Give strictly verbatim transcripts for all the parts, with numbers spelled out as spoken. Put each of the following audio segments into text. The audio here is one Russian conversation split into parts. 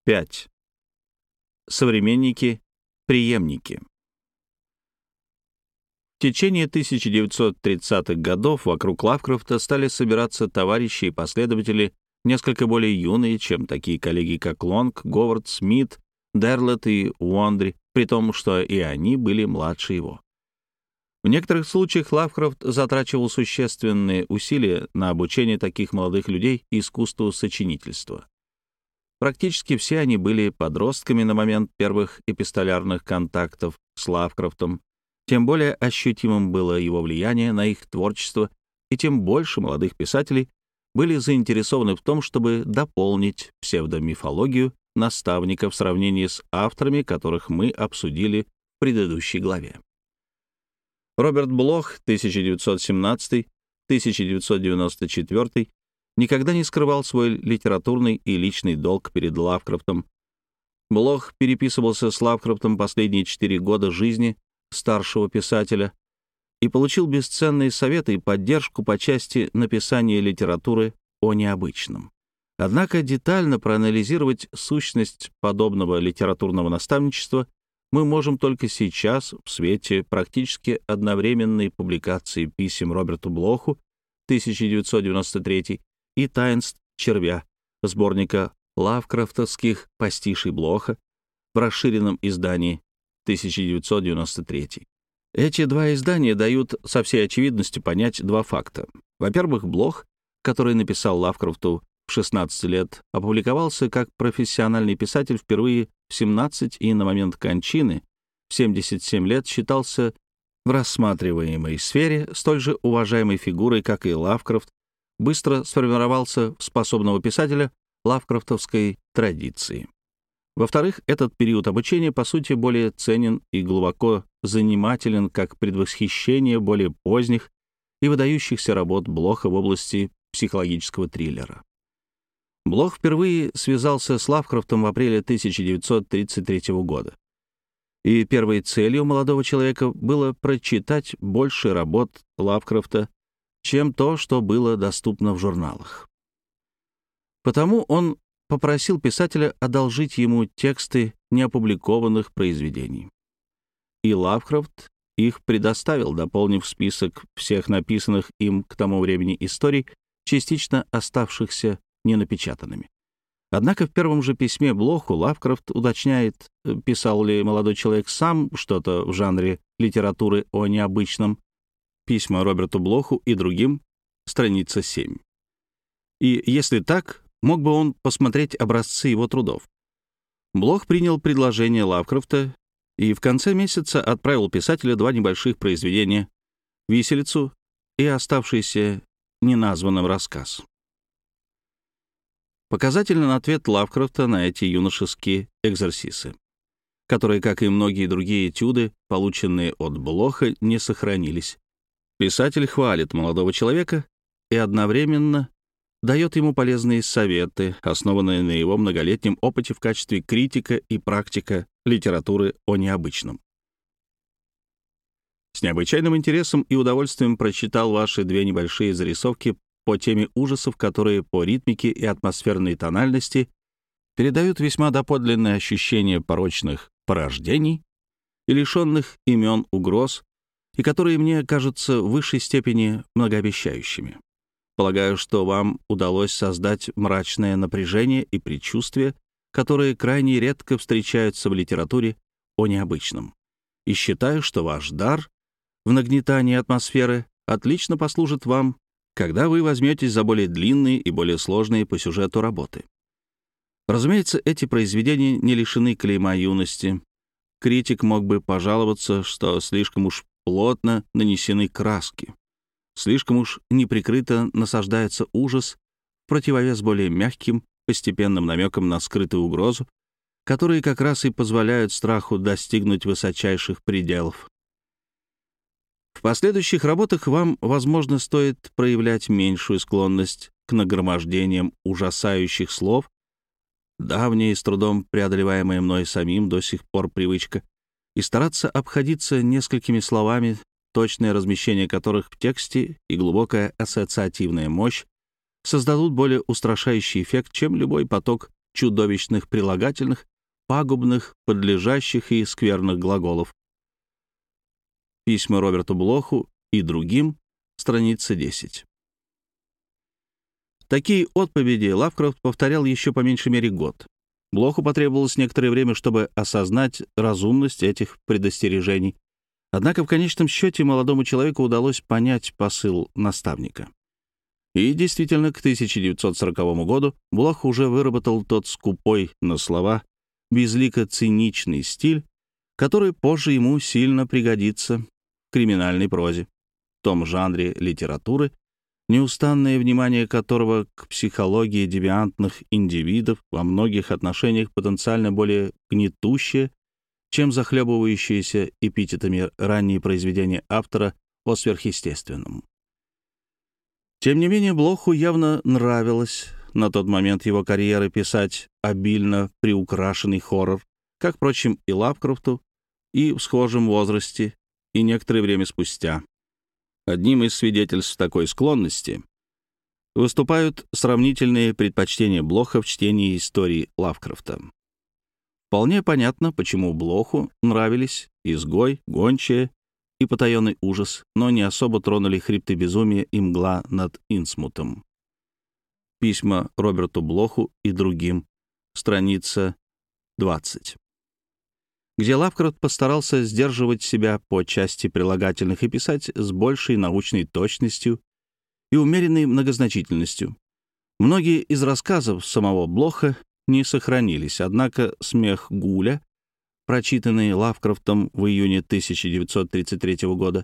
пять. Современники, преемники. В течение тысяча девятьсот тридцатых годов вокруг Лавкрафта стали собираться товарищи и последователи, несколько более юные, чем такие коллеги, как Лонг, Говард, Смит, Дерлет и Уондри, при том, что и они были младше его. В некоторых случаях Лавкрафт затрачивал существенные усилия на обучение таких молодых людей искусству сочинительства. Практически все они были подростками на момент первых эпистолярных контактов с Лавкрафтом, тем более ощутимым было его влияние на их творчество, и тем больше молодых писателей были заинтересованы в том, чтобы дополнить псевдомифологию наставника в сравнении с авторами, которых мы обсудили в предыдущей главе. Роберт Блох, тысяча девятьсот семнадцатый — тысяча девятьсот девяносто четвёртый, никогда не скрывал свой литературный и личный долг перед Лавкрафтом. Блох переписывался с Лавкрафтом последние четыре года жизни старшего писателя и получил бесценные советы и поддержку по части написания литературы о необычном. Однако детально проанализировать сущность подобного литературного наставничества мы можем только сейчас, в свете практически одновременной публикации писем Роберту Блоху, тысяча девятьсот девяносто третий, и «Таинств червя», сборника лавкрафтовских пастишей Блоха в расширенном издании тысяча девятьсот девяносто третий. Эти два издания дают со всей очевидностью понять два факта. Во-первых, Блох, который написал Лавкрафту в шестнадцать лет, опубликовался как профессиональный писатель впервые в семнадцать и на момент кончины в семьдесят семь лет считался в рассматриваемой сфере столь же уважаемой фигурой, как и Лавкрафт, быстро сформировался в способного писателя лавкрафтовской традиции. Во-вторых, этот период обучения, по сути, более ценен и глубоко занимателен как предвосхищение более поздних и выдающихся работ Блоха в области психологического триллера. Блох впервые связался с Лавкрафтом в апреле тысяча девятьсот тридцать третьего года. И первой целью молодого человека было прочитать больше работ Лавкрафта, чем то, что было доступно в журналах. Потому он попросил писателя одолжить ему тексты неопубликованных произведений. И Лавкрафт их предоставил, дополнив список всех написанных им к тому времени историй, частично оставшихся ненапечатанными. Однако в первом же письме Блоху Лавкрафт уточняет, писал ли молодой человек сам что-то в жанре литературы о необычном. Письма Роберту Блоху и другим, страница семь. И если так, мог бы он посмотреть образцы его трудов. Блох принял предложение Лавкрафта и в конце месяца отправил писателю два небольших произведения «Виселицу» и оставшийся неназванным рассказ. Показательный ответ Лавкрафта на эти юношеские экзерсисы, которые, как и многие другие этюды, полученные от Блоха, не сохранились. Писатель хвалит молодого человека и одновременно дает ему полезные советы, основанные на его многолетнем опыте в качестве критика и практика литературы о необычном. С необычайным интересом и удовольствием прочитал ваши две небольшие зарисовки по теме ужасов, которые по ритмике и атмосферной тональности передают весьма доподлинное ощущение порочных порождений и лишенных имен угроз, и которые мне кажутся в высшей степени многообещающими. Полагаю, что вам удалось создать мрачное напряжение и предчувствие, которые крайне редко встречаются в литературе о необычном. И считаю, что ваш дар в нагнетании атмосферы отлично послужит вам, когда вы возьметесь за более длинные и более сложные по сюжету работы. Разумеется, эти произведения не лишены клейма юности. Критик мог бы пожаловаться, что слишком уж плотно нанесены краски, слишком уж неприкрыто насаждается ужас в противовес более мягким, постепенным намекам на скрытую угрозу, которые как раз и позволяют страху достигнуть высочайших пределов. В последующих работах вам, возможно, стоит проявлять меньшую склонность к нагромождениям ужасающих слов, давняя и с трудом преодолеваемая мной самим до сих пор привычка, и стараться обходиться несколькими словами, точное размещение которых в тексте и глубокая ассоциативная мощь создадут более устрашающий эффект, чем любой поток чудовищных прилагательных, пагубных, подлежащих и скверных глаголов. Письма Роберту Блоху и другим, страница десять. Такие отповеди Лавкрафт повторял еще по меньшей мере год. Блоху потребовалось некоторое время, чтобы осознать разумность этих предостережений. Однако в конечном счете молодому человеку удалось понять посыл наставника. И действительно, к тысяча девятьсот сороковому году Блох уже выработал тот скупой на слова, безлико-циничный стиль, который позже ему сильно пригодится в криминальной прозе, в том жанре литературы, неустанное внимание которого к психологии девиантных индивидов во многих отношениях потенциально более гнетущее, чем захлебывающиеся эпитетами ранние произведения автора о сверхъестественном. Тем не менее, Блоху явно нравилось на тот момент его карьеры писать обильно приукрашенный хоррор, как, впрочем, и Лавкрафту, и в схожем возрасте, и некоторое время спустя. Одним из свидетельств такой склонности выступают сравнительные предпочтения Блоха в чтении истории Лавкрафта. Вполне понятно, почему Блоху нравились «Изгой», «Гончая» и «Потаенный ужас», но не особо тронули «Хрипты безумия» и «Мгла над Инсмутом». Письма Роберту Блоху и другим, страница двадцать, где Лавкрафт постарался сдерживать себя по части прилагательных и писать с большей научной точностью и умеренной многозначительностью. Многие из рассказов самого Блоха не сохранились, однако «Смех Гуля», прочитанный Лавкрафтом в июне тысяча девятьсот тридцать третьего года,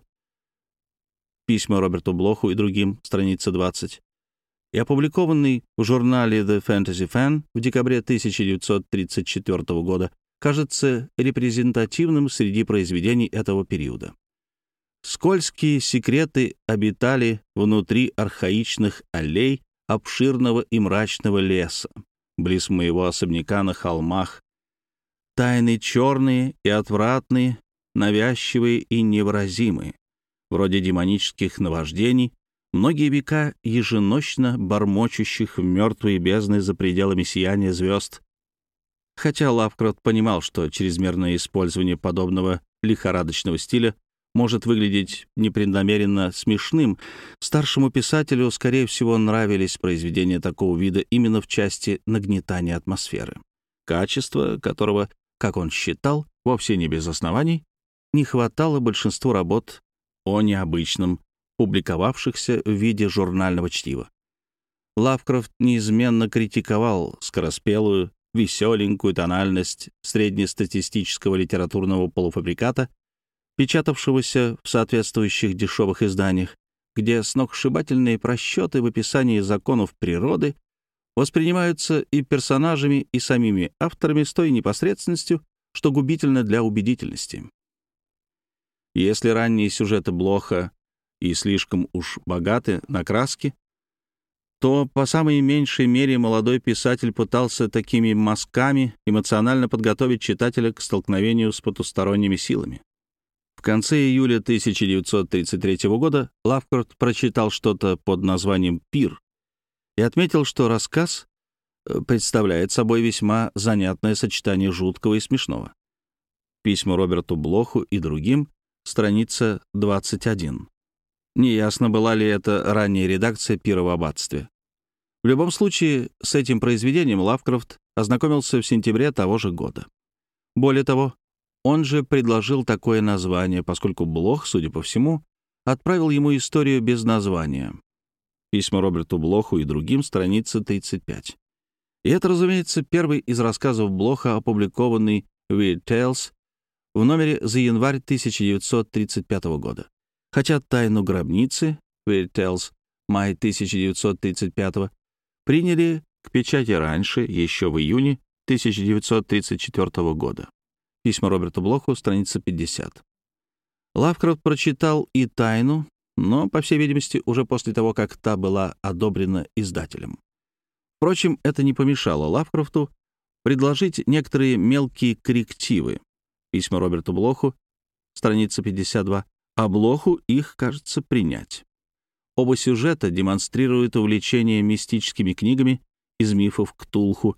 письма Роберту Блоху и другим, страница двадцать, и опубликованный в журнале The Fantasy Fan в декабре тысяча девятьсот тридцать четвертого года, кажется репрезентативным среди произведений этого периода. Скользкие секреты обитали внутри архаичных аллей обширного и мрачного леса, близ моего особняка на холмах. Тайны черные и отвратные, навязчивые и невыразимые, вроде демонических наваждений, многие века еженочно бормочущих в мертвые бездны за пределами сияния звезд. Хотя Лавкрафт понимал, что чрезмерное использование подобного лихорадочного стиля может выглядеть непреднамеренно смешным, старшему писателю, скорее всего, нравились произведения такого вида именно в части нагнетания атмосферы, качество которого, как он считал, вовсе не без оснований, не хватало большинству работ о необычном, публиковавшихся в виде журнального чтива. Лавкрафт неизменно критиковал скороспелую, веселенькую тональность среднестатистического литературного полуфабриката, печатавшегося в соответствующих дешевых изданиях, где сногсшибательные просчеты в описании законов природы воспринимаются и персонажами, и самими авторами с той непосредственностью, что губительно для убедительности. Если ранние сюжеты Блоха и слишком уж богаты на краски, то по самой меньшей мере молодой писатель пытался такими мазками эмоционально подготовить читателя к столкновению с потусторонними силами. В конце июля тысяча девятьсот тридцать третьего года Лавкрафт прочитал что-то под названием «Пир» и отметил, что рассказ представляет собой весьма занятное сочетание жуткого и смешного. Письма Роберту Блоху и другим, страница двадцать один. Неясно, была ли это ранняя редакция «Пира в аббатстве». В любом случае, с этим произведением Лавкрафт ознакомился в сентябре того же года. Более того, он же предложил такое название, поскольку Блох, судя по всему, отправил ему историю без названия. Письма Роберту Блоху и другим, страница тридцать пять. И это, разумеется, первый из рассказов Блоха, опубликованный в Weird Tales в номере за январь тысяча девятьсот тридцать пятого года. Хотя «Тайну гробницы» Weird Tales, май тысяча девятьсот тридцать пятого, приняли к печати раньше, еще в июне тысяча девятьсот тридцать четвертого года. Письма Роберту Блоху, страница пятьдесят. Лавкрафт прочитал и «Тайну», но, по всей видимости, уже после того, как та была одобрена издателем. Впрочем, это не помешало Лавкрафту предложить некоторые мелкие коррективы. Письма Роберту Блоху, страница пятьдесят два, а Блоху их, кажется, принять. Оба сюжета демонстрируют увлечение мистическими книгами из мифов Ктулху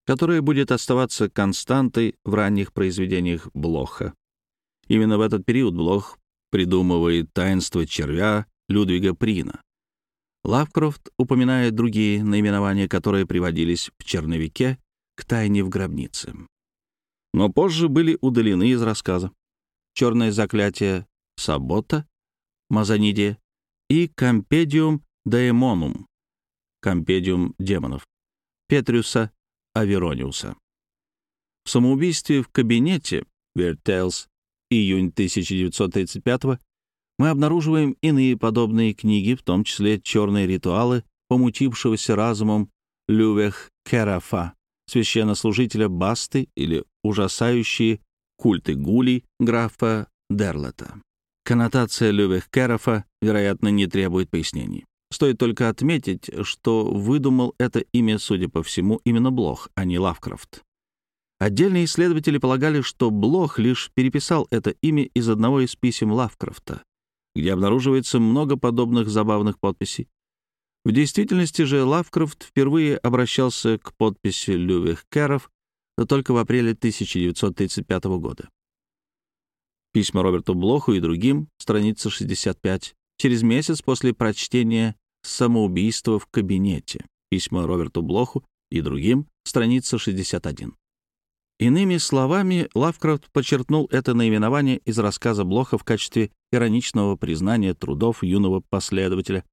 которое будет оставаться константой в ранних произведениях Блоха. Именно в этот период Блох придумывает «Таинство червя» Людвига Прина. Лавкрафт упоминает другие наименования, которые приводились в черновике к «Тайне в гробнице», но позже были удалены из рассказа. «Черное заклятие Сабота», «Мазанидия» и «Компедиум Daemonum», «Компедиум демонов» Петриуса Аверониуса. В «Самоубийстве в кабинете» Weird Tales, июнь тысяча девятьсот тридцать пятого, мы обнаруживаем иные подобные книги, в том числе «Черные ритуалы» помутившегося разумом Лювех Керафа, священнослужителя Басты, или ужасающие культы гулей графа Дерлета. Коннотация Лювех Керафа, вероятно, не требует пояснений. Стоит только отметить, что выдумал это имя, судя по всему, именно Блох, а не Лавкрафт. Отдельные исследователи полагали, что Блох лишь переписал это имя из одного из писем Лавкрафта, где обнаруживается много подобных забавных подписей. В действительности же Лавкрафт впервые обращался к подписи Лювех Кераф только в апреле тысяча девятьсот тридцать пятого года. Письма Роберту Блоху и другим, страница шестьдесят пять, через месяц после прочтения «Самоубийства в кабинете». Письма Роберту Блоху и другим, страница шестьдесят один. Иными словами, Лавкрафт подчеркнул это наименование из рассказа Блоха в качестве ироничного признания трудов юного последователя.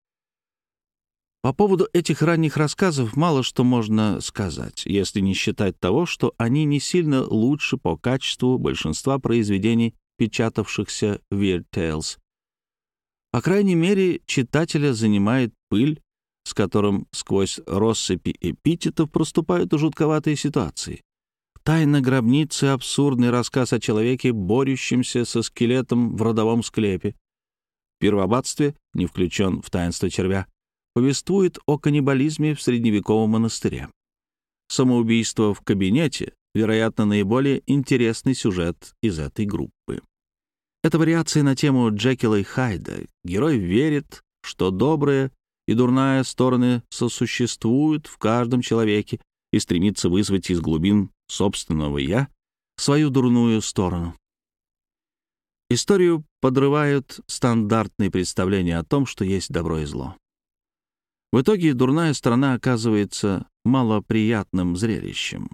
По поводу этих ранних рассказов мало что можно сказать, если не считать того, что они не сильно лучше по качеству большинства произведений, печатавшихся в Weird Tales. По крайней мере, читателя занимает пыль, с которым сквозь россыпи эпитетов проступают жутковатые ситуации. «Тайна гробницы» — абсурдный рассказ о человеке, борющемся со скелетом в родовом склепе. В «Первобытстве», не включен в «Таинство червя», повествует о каннибализме в средневековом монастыре. «Самоубийство в кабинете» — вероятно, наиболее интересный сюжет из этой группы. Это вариация на тему Джекила и Хайда. Герой верит, что добрая и дурная стороны сосуществуют в каждом человеке, и стремится вызвать из глубин собственного «я» свою дурную сторону. Историю подрывают стандартные представления о том, что есть добро и зло. В итоге дурная сторона оказывается малоприятным зрелищем.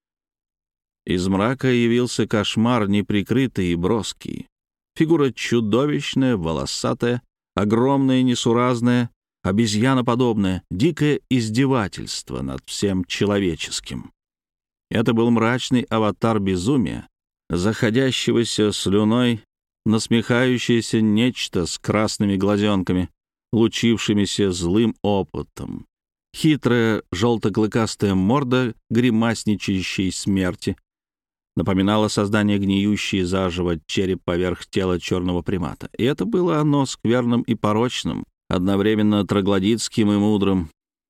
Из мрака явился кошмар неприкрытый и броский. Фигура чудовищная, волосатая, огромная, несуразная, обезьяноподобное, дикое издевательство над всем человеческим. Это был мрачный аватар безумия, заходящегося слюной, насмехающееся нечто с красными глазенками, лучившимися злым опытом. Хитрая желто-клыкастая морда гримасничающей смерти напоминала создание гниющей заживо череп поверх тела черного примата. И это было оно скверным и порочным, одновременно троглодитским и мудрым.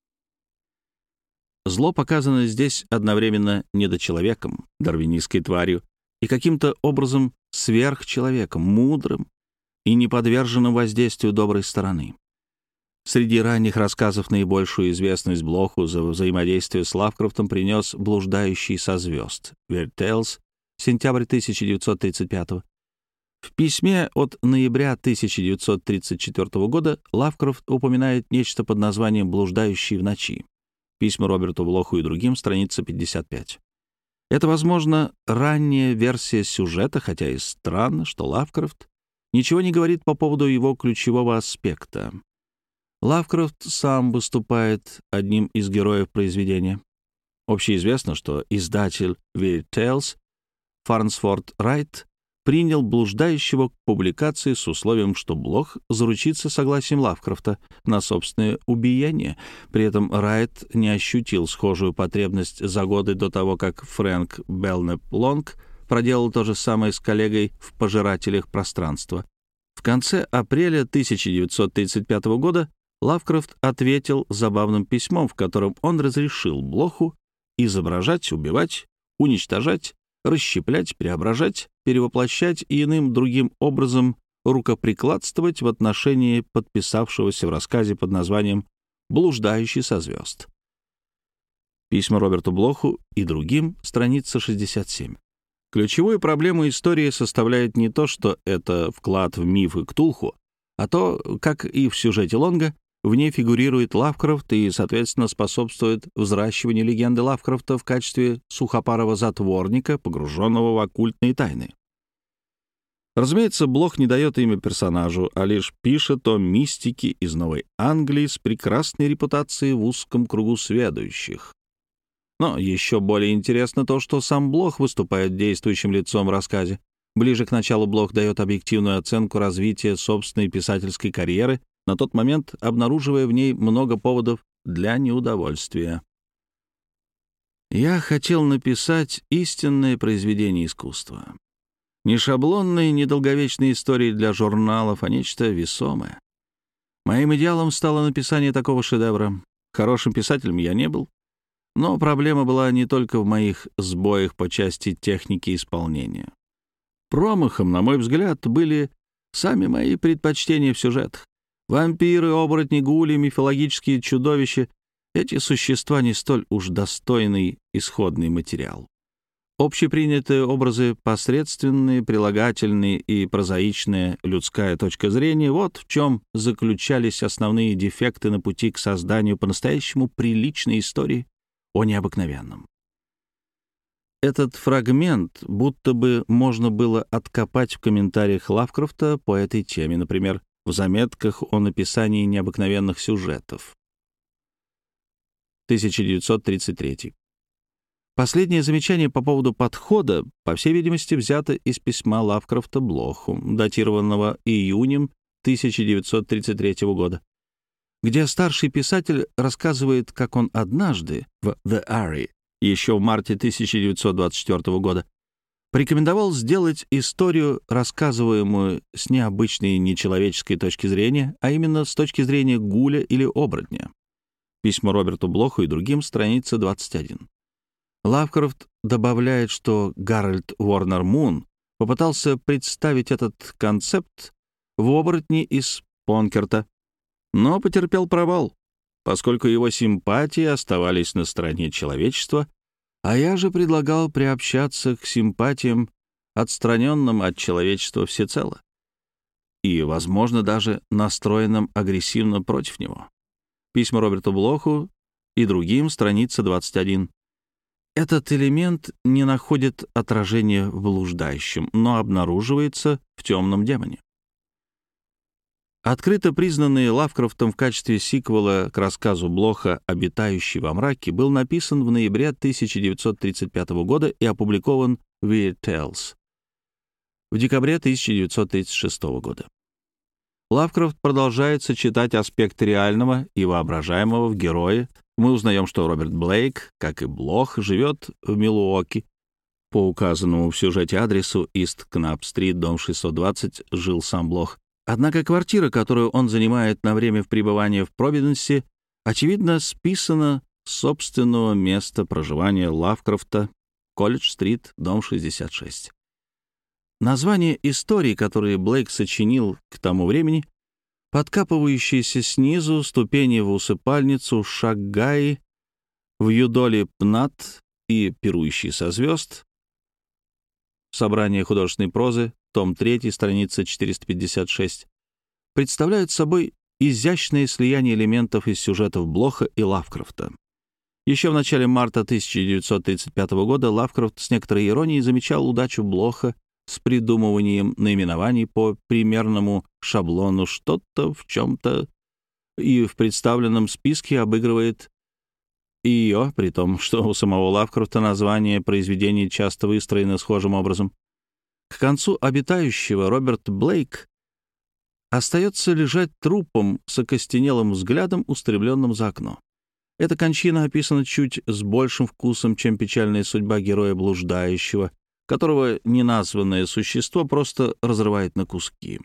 Зло показано здесь одновременно недочеловеком, дарвинистской тварью, и каким-то образом сверхчеловеком, мудрым и неподверженным воздействию доброй стороны. Среди ранних рассказов наибольшую известность Блоху за взаимодействие с Лавкрафтом принес «Блуждающий со звезд» Weird Tales, сентябрь тысяча девятьсот тридцать пятого. В письме от ноября тысяча девятьсот тридцать четвёртого года Лавкрафт упоминает нечто под названием «Блуждающий в ночи». Письма Роберту Блоху и другим, страница пятьдесят пять. Это, возможно, ранняя версия сюжета, хотя и странно, что Лавкрафт ничего не говорит по поводу его ключевого аспекта. Лавкрафт сам выступает одним из героев произведения. Общеизвестно, что издатель Weird Tales Фарнсворт Райт принял «Блуждающего» к публикации с условием, что Блох заручится согласием Лавкрафта на собственное убиение. При этом Райт не ощутил схожую потребность за годы до того, как Фрэнк Белкнап Лонг проделал то же самое с коллегой в «Пожирателях пространства». В конце апреля тысяча девятьсот тридцать пятого года Лавкрафт ответил забавным письмом, в котором он разрешил Блоху изображать, убивать, уничтожать, расщеплять, преображать, перевоплощать и иным другим образом рукоприкладствовать в отношении подписавшегося в рассказе под названием «Блуждающий со звезд». Письма Роберту Блоху и другим, страница шестьдесят семь. Ключевую проблему истории составляет не то, что это вклад в мифы Ктулху, а то, как и в сюжете Лонга, в ней фигурирует Лавкрафт и, соответственно, способствует взращиванию легенды Лавкрафта в качестве сухопарого затворника, погруженного в оккультные тайны. Разумеется, Блох не дает имя персонажу, а лишь пишет о мистике из Новой Англии с прекрасной репутацией в узком кругу сведущих. Но еще более интересно то, что сам Блох выступает действующим лицом в рассказе. Ближе к началу Блох дает объективную оценку развития собственной писательской карьеры, на тот момент обнаруживая в ней много поводов для неудовольствия. «Я хотел написать истинное произведение искусства. Не шаблонные, не долговечные истории для журналов, а нечто весомое. Моим идеалом стало написание такого шедевра. Хорошим писателем я не был, но проблема была не только в моих сбоях по части техники исполнения. Промахом, на мой взгляд, были сами мои предпочтения в сюжетах. Вампиры, оборотни, гули, мифологические чудовища — эти существа не столь уж достойный исходный материал. Общепринятые образы, посредственные, прилагательные и прозаичная людская точка зрения — вот в чем заключались основные дефекты на пути к созданию по-настоящему приличной истории о необыкновенном. Этот фрагмент будто бы можно было откопать в комментариях Лавкрафта по этой теме, например, в заметках о написании необыкновенных сюжетов. тысяча девятьсот тридцать третий. Последнее замечание по поводу подхода, по всей видимости, взято из письма Лавкрафта Блоху, датированного июнем тысяча девятьсот тридцать третьего года, где старший писатель рассказывает, как он однажды в «The Array» еще в марте тысяча девятьсот двадцать четвёртого года порекомендовал сделать историю, рассказываемую с необычной нечеловеческой точки зрения, а именно с точки зрения гуля или оборотня. Письмо Роберту Блоху и другим, страница двадцать один. Лавкрафт добавляет, что Гарольд Уорнер Мун попытался представить этот концепт в оборотне из Понкерта, но потерпел провал, поскольку его симпатии оставались на стороне человечества, а я же предлагал приобщаться к симпатиям, отстраненным от человечества всецело, и, возможно, даже настроенным агрессивно против него. Письма Роберту Блоху и другим, страница двадцать один. Этот элемент не находит отражения в блуждающем, но обнаруживается в темном демоне. Открыто признанный Лавкрафтом в качестве сиквела к рассказу Блоха «Обитающий во мраке» был написан в ноябре тысяча девятьсот тридцать пятого года и опубликован в Weird Tales в декабре тысяча девятьсот тридцать шестого года. Лавкрафт продолжает сочетать аспекты реального и воображаемого в герое. Мы узнаем, что Роберт Блейк, как и Блох, живет в Милуоки. По указанному в сюжете адресу Ист Кнап-стрит, дом шестьсот двадцать, жил сам Блох. Однако квартира, которую он занимает на время пребывания в Провиденсе, очевидно, списана с собственного места проживания Лавкрафта, Колледж-стрит, дом шестьдесят шесть. Название историй, которые Блейк сочинил к тому времени, подкапывающиеся снизу ступени в усыпальницу Шаггаи, в юдоле Пнат и пирующий со звезд, собрание художественной прозы, том три, страница четыреста пятьдесят шесть, представляют собой изящное слияние элементов из сюжетов Блоха и Лавкрафта. Еще в начале марта тысяча девятьсот тридцать пятого года Лавкрафт с некоторой иронией замечал удачу Блоха с придумыванием наименований по примерному шаблону что-то в чем-то, и в представленном списке обыгрывает ее, при том, что у самого Лавкрафта название произведений часто выстроено схожим образом. К концу «Обитающего» Роберт Блейк остается лежать трупом с окостенелым взглядом, устремленным за окно. Эта кончина описана чуть с большим вкусом, чем печальная судьба героя блуждающего, которого неназванное существо просто разрывает на куски.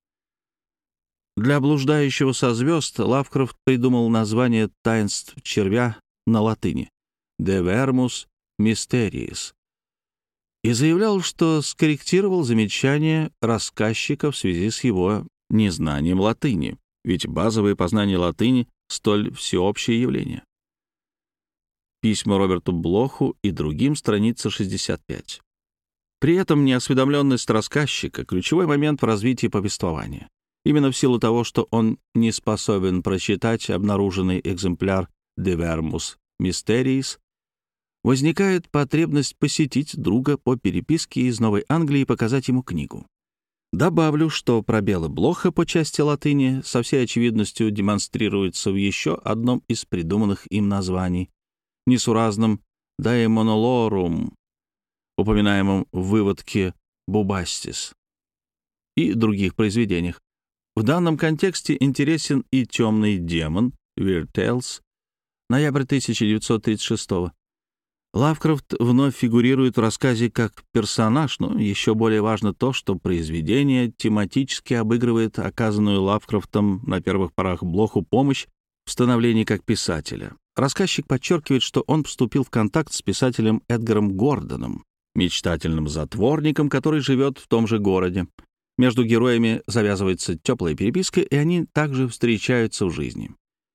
Для блуждающего со звезд Лавкрафт придумал название таинств червя на латыни «De vermus mysteriis» и заявлял, что скорректировал замечание рассказчика в связи с его незнанием латыни, ведь базовые познания латыни — столь всеобщее явление. Письма Роберту Блоху и другим, страница шестьдесят пять. При этом неосведомленность рассказчика — ключевой момент в развитии повествования. Именно в силу того, что он не способен прочитать обнаруженный экземпляр «De Vermus Mysteriis», возникает потребность посетить друга по переписке из Новой Англии и показать ему книгу. Добавлю, что пробелы Блоха по части латыни со всей очевидностью демонстрируются в еще одном из придуманных им названий — несуразном «Daemonolorum», упоминаемом в выводке «Bubastis» и других произведениях. В данном контексте интересен и «Темный демон» Weird Tales, ноябрь тысяча девятьсот тридцать шестого. Лавкрафт вновь фигурирует в рассказе как персонаж, но еще более важно то, что произведение тематически обыгрывает оказанную Лавкрафтом на первых порах Блоху помощь в становлении как писателя. Рассказчик подчеркивает, что он вступил в контакт с писателем Эдгаром Гордоном, мечтательным затворником, который живет в том же городе. Между героями завязывается теплая переписка, и они также встречаются в жизни.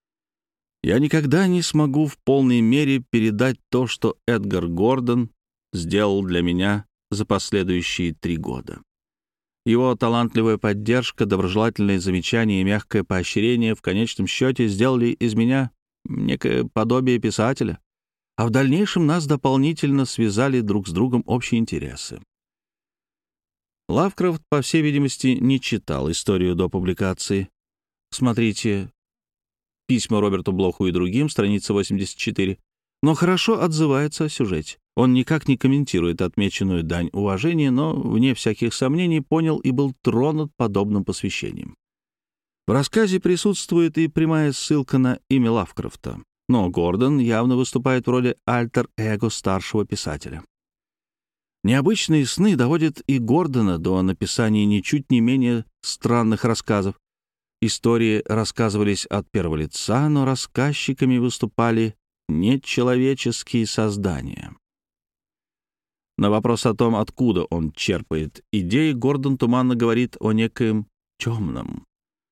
Я никогда не смогу в полной мере передать то, что Эдгар Гордон сделал для меня за последующие три года. Его талантливая поддержка, доброжелательные замечания и мягкое поощрение в конечном счете сделали из меня некое подобие писателя, а в дальнейшем нас дополнительно связали друг с другом общие интересы. Лавкрафт, по всей видимости, не читал историю до публикации. Смотрите «Письма Роберту Блоху и другим», страница восемьдесят четыре, но хорошо отзывается о сюжете. Он никак не комментирует отмеченную дань уважения, но, вне всяких сомнений, понял и был тронут подобным посвящением. В рассказе присутствует и прямая ссылка на имя Лавкрафта, но Гордон явно выступает в роли альтер-эго старшего писателя. Необычные сны доводят и Гордона до написания ничуть не менее странных рассказов. Истории рассказывались от первого лица, но рассказчиками выступали нечеловеческие создания. На вопрос о том, откуда он черпает идеи, Гордон туманно говорит о некоем темном.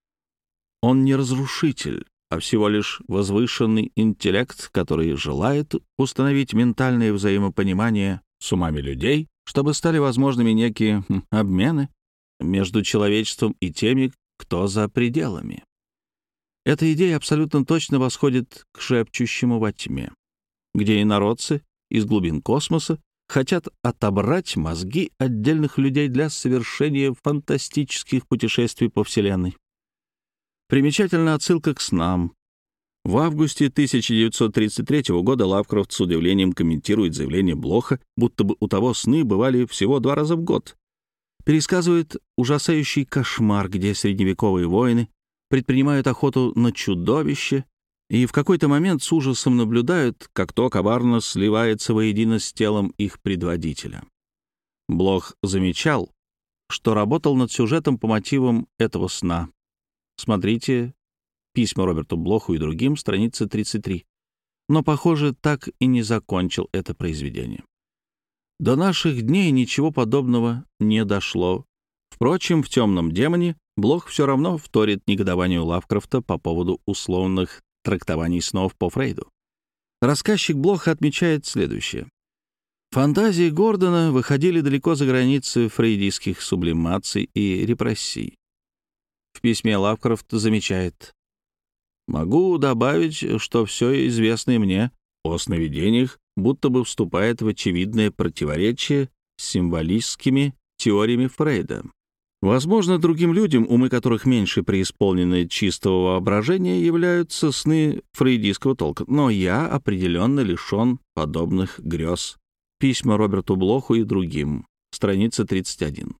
Он не разрушитель, а всего лишь возвышенный интеллект, который желает установить ментальное взаимопонимание с умами людей, чтобы стали возможными некие хм, обмены между человечеством и теми, кто за пределами. Эта идея абсолютно точно восходит к шепчущему во тьме, где инородцы из глубин космоса хотят отобрать мозги отдельных людей для совершения фантастических путешествий по Вселенной. Примечательна отсылка к снам. В августе тысяча девятьсот тридцать третьего года Лавкрафт с удивлением комментирует заявление Блоха, будто бы у того сны бывали всего два раза в год. Пересказывает ужасающий кошмар, где средневековые воины предпринимают охоту на чудовище и в какой-то момент с ужасом наблюдают, как то коварно сливается воедино с телом их предводителя. Блох замечал, что работал над сюжетом по мотивам этого сна. Смотрите «Письма Роберту Блоху и другим», страница тридцать три. Но, похоже, так и не закончил это произведение. До наших дней ничего подобного не дошло. Впрочем, в «Темном демоне» Блох все равно вторит негодованию Лавкрафта по поводу условных трактований снов по Фрейду. Рассказчик Блоха отмечает следующее. Фантазии Гордона выходили далеко за границы фрейдистских сублимаций и репрессий. В письме Лавкрафт замечает: «Могу добавить, что все известное мне о сновидениях будто бы вступает в очевидное противоречие с символистскими теориями Фрейда. Возможно, другим людям, умы которых меньше преисполнены чистого воображения, являются сны фрейдистского толка, но я определенно лишен подобных грез». Письма Роберту Блоху и другим, страница тридцать один.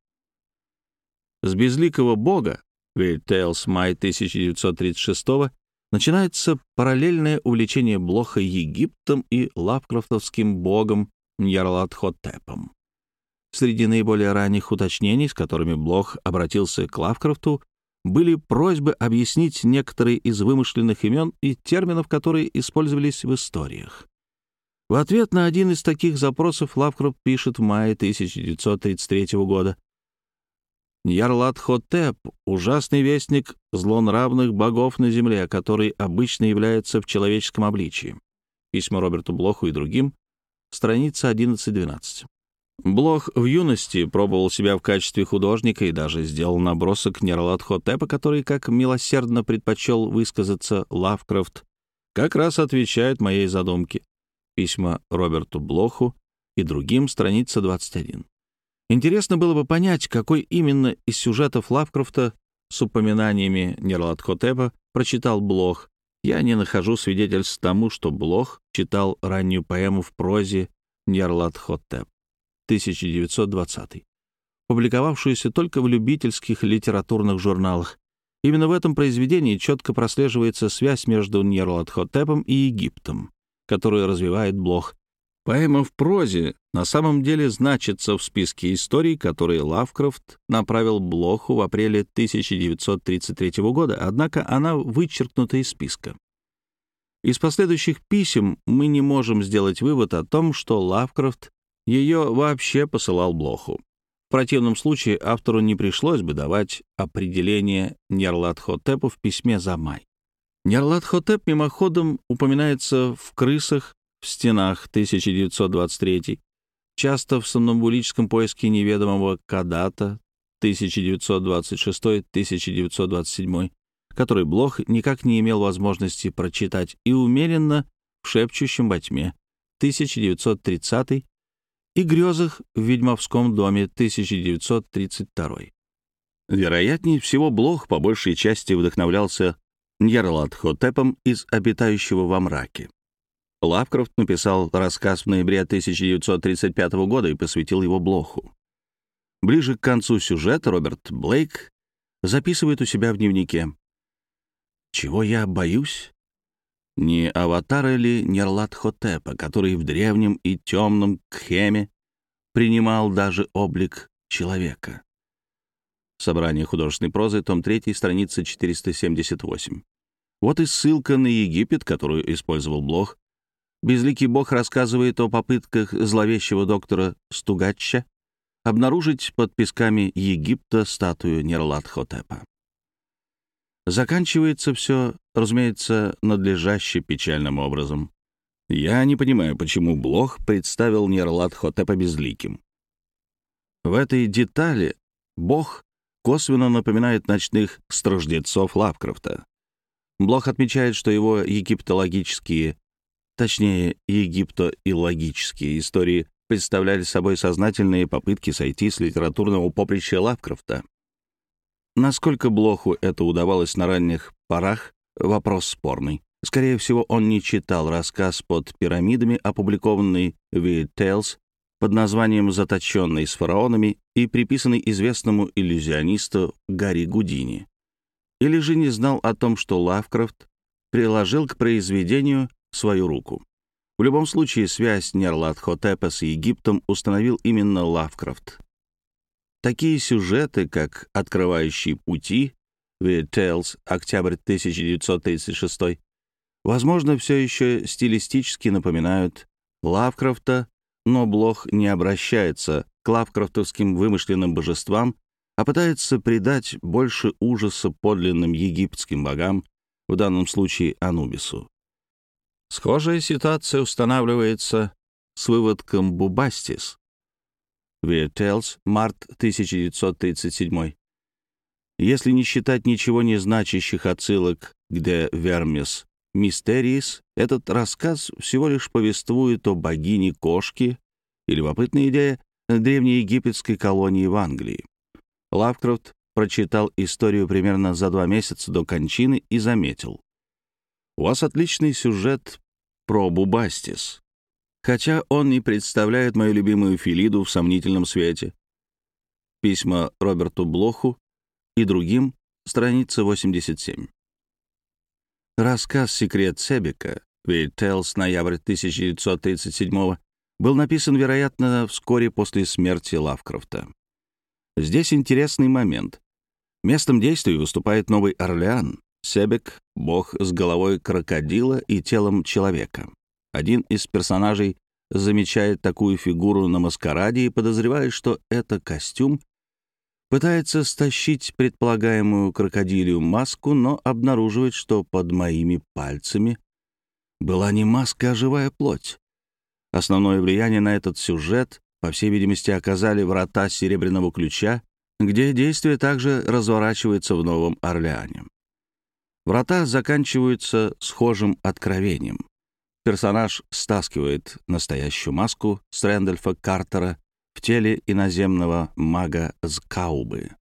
С безликого бога, Weird Tales, май тысяча девятьсот тридцать шестого, начинается параллельное увлечение Блоха Египтом и лавкрафтовским богом Ньярлатхотепом. Среди наиболее ранних уточнений, с которыми Блох обратился к Лавкрафту, были просьбы объяснить некоторые из вымышленных имен и терминов, которые использовались в историях. В ответ на один из таких запросов Лавкрафт пишет в мае тысяча девятьсот тридцать третьего года: «Ньярлатхотеп — ужасный вестник злонравных богов на земле, который обычно является в человеческом обличии. Письма Роберту Блоху и другим, страница одиннадцать двенадцать. Блох в юности пробовал себя в качестве художника и даже сделал набросок Нерлат-Хотепа, который, как милосердно предпочел высказаться Лавкрафт, как раз отвечает моей задумке. Письма Роберту Блоху и другим, страница двадцать один. Интересно было бы понять, какой именно из сюжетов Лавкрафта с упоминаниями Нерлат-Хотепа прочитал Блох. Я не нахожу свидетельств тому, что Блох читал раннюю поэму в прозе Нерлат-Хотеп тысяча девятьсот двадцатый, публиковавшуюся только в любительских литературных журналах. Именно в этом произведении четко прослеживается связь между Нерлат-Хотепом и Египтом, которую развивает Блох. Поэма в прозе на самом деле значится в списке историй, которые Лавкрафт направил Блоху в апреле тысяча девятьсот тридцать третьего года, однако она вычеркнута из списка. Из последующих писем мы не можем сделать вывод о том, что Лавкрафт ее вообще посылал Блоху. В противном случае автору не пришлось бы давать определение Нерлат-Хотепу в письме за май. Нерлат-Хотеп мимоходом упоминается в «Крысах в стенах» тысяча девятьсот двадцать третий, часто в «Сомнамбулическом поиске неведомого Кадата» тысяча девятьсот двадцать шестой — тысяча девятьсот двадцать седьмой, который Блох никак не имел возможности прочитать, и умеренно в «Шепчущем во тьме» тысяча девятьсот тридцатый и «Грезах в ведьмовском доме» тысяча девятьсот тридцать второй. Вероятнее всего, Блох по большей части вдохновлялся Нерлат-Хотепом из «Обитающего во мраке». Лавкрафт написал рассказ в ноябре тысяча девятьсот тридцать пятого года и посвятил его Блоху. Ближе к концу сюжета Роберт Блейк записывает у себя в дневнике: «Чего я боюсь? Не аватара ли Нерлат-Хотепа, который в древнем и темном Кхеме принимал даже облик человека?» Собрание художественной прозы, том три, страница четыреста семьдесят восемь. Вот и ссылка на Египет, которую использовал Блох. Безликий бог рассказывает о попытках зловещего доктора Стугатча обнаружить под песками Египта статую Нерлат-Хотепа. Заканчивается все, разумеется, надлежаще печальным образом. Я не понимаю, почему Блох представил Нерлат-Хотепа безликим. В этой детали бог косвенно напоминает ночных страждецов Лавкрафта. Блох отмечает, что его египтологические, точнее, египто-иллогические истории представляли собой сознательные попытки сойти с литературного поприща Лавкрафта. Насколько Блоху это удавалось на ранних порах, вопрос спорный. Скорее всего, он не читал рассказ «Под пирамидами», опубликованный в Weird Tales под названием «Заточенный с фараонами» и приписанный известному иллюзионисту Гарри Гудини. Или же не знал о том, что Лавкрафт приложил к произведению свою руку. В любом случае, связь Нерлат-Хотепа с Египтом установил именно Лавкрафт. Такие сюжеты, как «Открывающие пути», Weird Tales, октябрь тысяча девятьсот тридцать шестой, возможно, все еще стилистически напоминают Лавкрафта, но Блох не обращается к лавкрафтовским вымышленным божествам, а пытается придать больше ужаса подлинным египетским богам, в данном случае Анубису. Схожая ситуация устанавливается с выводком Бубастис. Weird Tales, март тысяча девятьсот тридцать седьмой. Если не считать ничего не значащих отсылок к De Vermis Mysteriis, этот рассказ всего лишь повествует о богине-кошке и любопытная идея древнеегипетской колонии в Англии. Лавкрафт прочитал историю примерно за два месяца до кончины и заметил: «У вас отличный сюжет про Бубастис, хотя он не представляет мою любимую Филиду в сомнительном свете». Письма Роберту Блоху и другим, страница восемьдесят семь. Рассказ «Секрет Себека» Weird Tales, ноябрь тысяча девятьсот тридцать седьмого, был написан, вероятно, вскоре после смерти Лавкрафта. Здесь интересный момент. Местом действия выступает Новый Орлеан. Себек — бог с головой крокодила и телом человека. Один из персонажей замечает такую фигуру на маскараде и подозревает, что это костюм, пытается стащить предполагаемую крокодилью маску, но обнаруживает, что под моими пальцами была не маска, а живая плоть. Основное влияние на этот сюжет, по всей видимости, оказали врата Серебряного ключа, где действие также разворачивается в Новом Орлеане. Врата заканчиваются схожим откровением. Персонаж стаскивает настоящую маску с Рэндольфа Картера в теле иноземного мага Скаубы.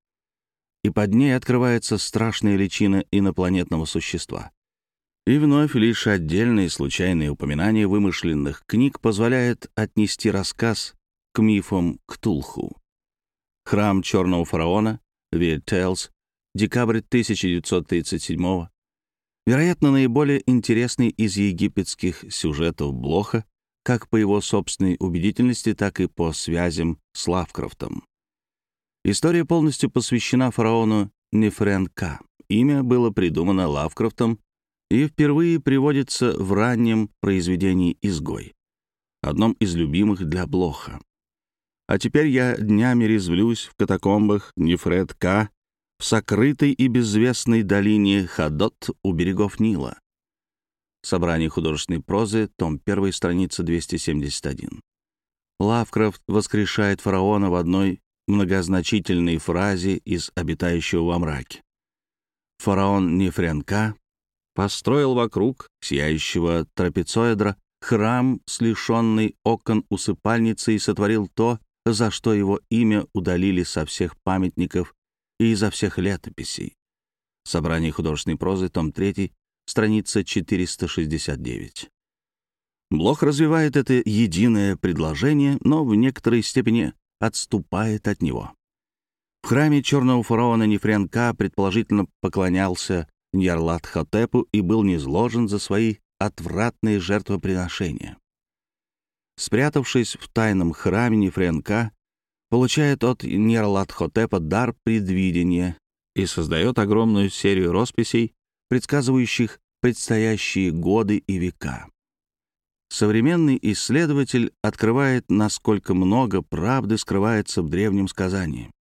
И под ней открывается страшная личина инопланетного существа. И вновь лишь отдельные случайные упоминания вымышленных книг позволяют отнести рассказ к мифам Ктулху. «Храм черного фараона», Weird Tales, декабрь тысяча девятьсот тридцать седьмого. Вероятно, наиболее интересный из египетских сюжетов Блоха, как по его собственной убедительности, так и по связям с Лавкрафтом. История полностью посвящена фараону Нефрен-Ка. Имя было придумано Лавкрафтом и впервые приводится в раннем произведении «Изгой», одном из любимых для Блоха. А теперь я днями резвлюсь в катакомбах Нефред-Ка в сокрытой и безвестной долине Хадот у берегов Нила. Собрание художественной прозы, том один, страница двести семьдесят один. Лавкрафт воскрешает фараона в одной многозначительной фразе из «Обитающего во мраке». Фараон Нефрен-Ка построил вокруг сияющего трапециодра храм с лишенной окон усыпальницы и сотворил то, за что его имя удалили со всех памятников и изо всех летописей. Собрание художественной прозы, том три, страница четыреста шестьдесят девять. Блох развивает это единое предложение, но в некоторой степени отступает от него. В храме черного фараона Нефрен-Ка предположительно поклонялся Ньярлат-Хотепу и был низложен за свои отвратные жертвоприношения. Спрятавшись в тайном храме, Нефрен-Ка получает от Ньярлат-Хотепа дар предвидения и создает огромную серию росписей, предсказывающих предстоящие годы и века. Современный исследователь открывает, насколько много правды скрывается в древнем сказании.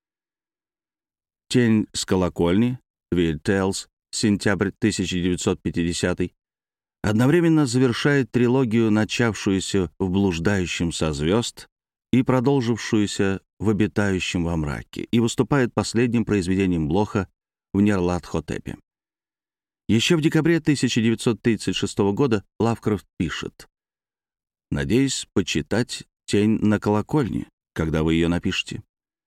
«Тень с колокольни», Weird Tales, сентябрь тысяча девятьсот пятидесятый, одновременно завершает трилогию, начавшуюся в «Блуждающем со звезд» и продолжившуюся в «Обитающем во мраке», и выступает последним произведением Блоха в Ньярлат-Хотепе. Еще в декабре тысяча девятьсот тридцать шестого года Лавкрафт пишет: «Надеюсь почитать «Тень на колокольне», когда вы ее напишете».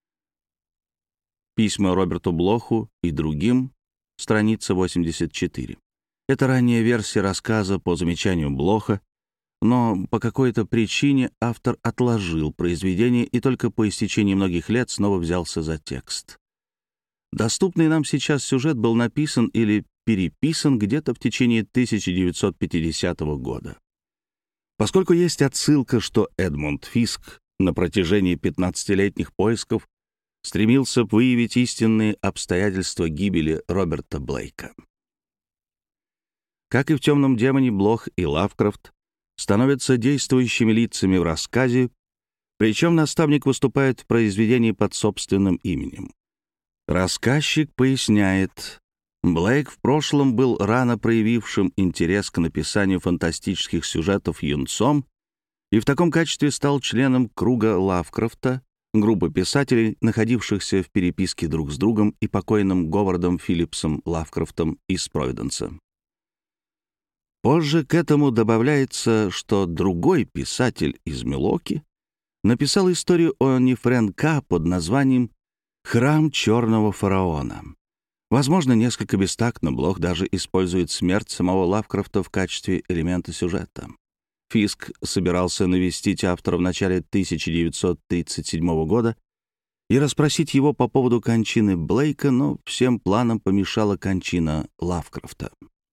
Письма Роберту Блоху и другим, страница восемьдесят четыре. Это ранняя версия рассказа по замечанию Блоха, но по какой-то причине автор отложил произведение и только по истечении многих лет снова взялся за текст. Доступный нам сейчас сюжет был написан или переписан где-то в течение тысяча девятьсот пятидесятого года. Поскольку есть отсылка, что Эдмунд Фиск на протяжении пятнадцатилетних поисков стремился выявить истинные обстоятельства гибели Роберта Блейка. Как и в «Темном демоне», Блох и Лавкрафт становятся действующими лицами в рассказе, причем наставник выступает в произведении под собственным именем. Рассказчик поясняет: Блейк в прошлом был рано проявившим интерес к написанию фантастических сюжетов юнцом и в таком качестве стал членом круга Лавкрафта, группы писателей, находившихся в переписке друг с другом и покойным Говардом Филлипсом Лавкрафтом из Провиденса. Позже к этому добавляется, что другой писатель из Милуоки написал историю о Нефрен-Ка под названием «Храм черного фараона». Возможно, несколько бестактно Блох даже использует смерть самого Лавкрафта в качестве элемента сюжета. Фиск собирался навестить автора в начале тысяча девятьсот тридцать седьмого года и расспросить его по поводу кончины Блейка, но всем планам помешала кончина Лавкрафта.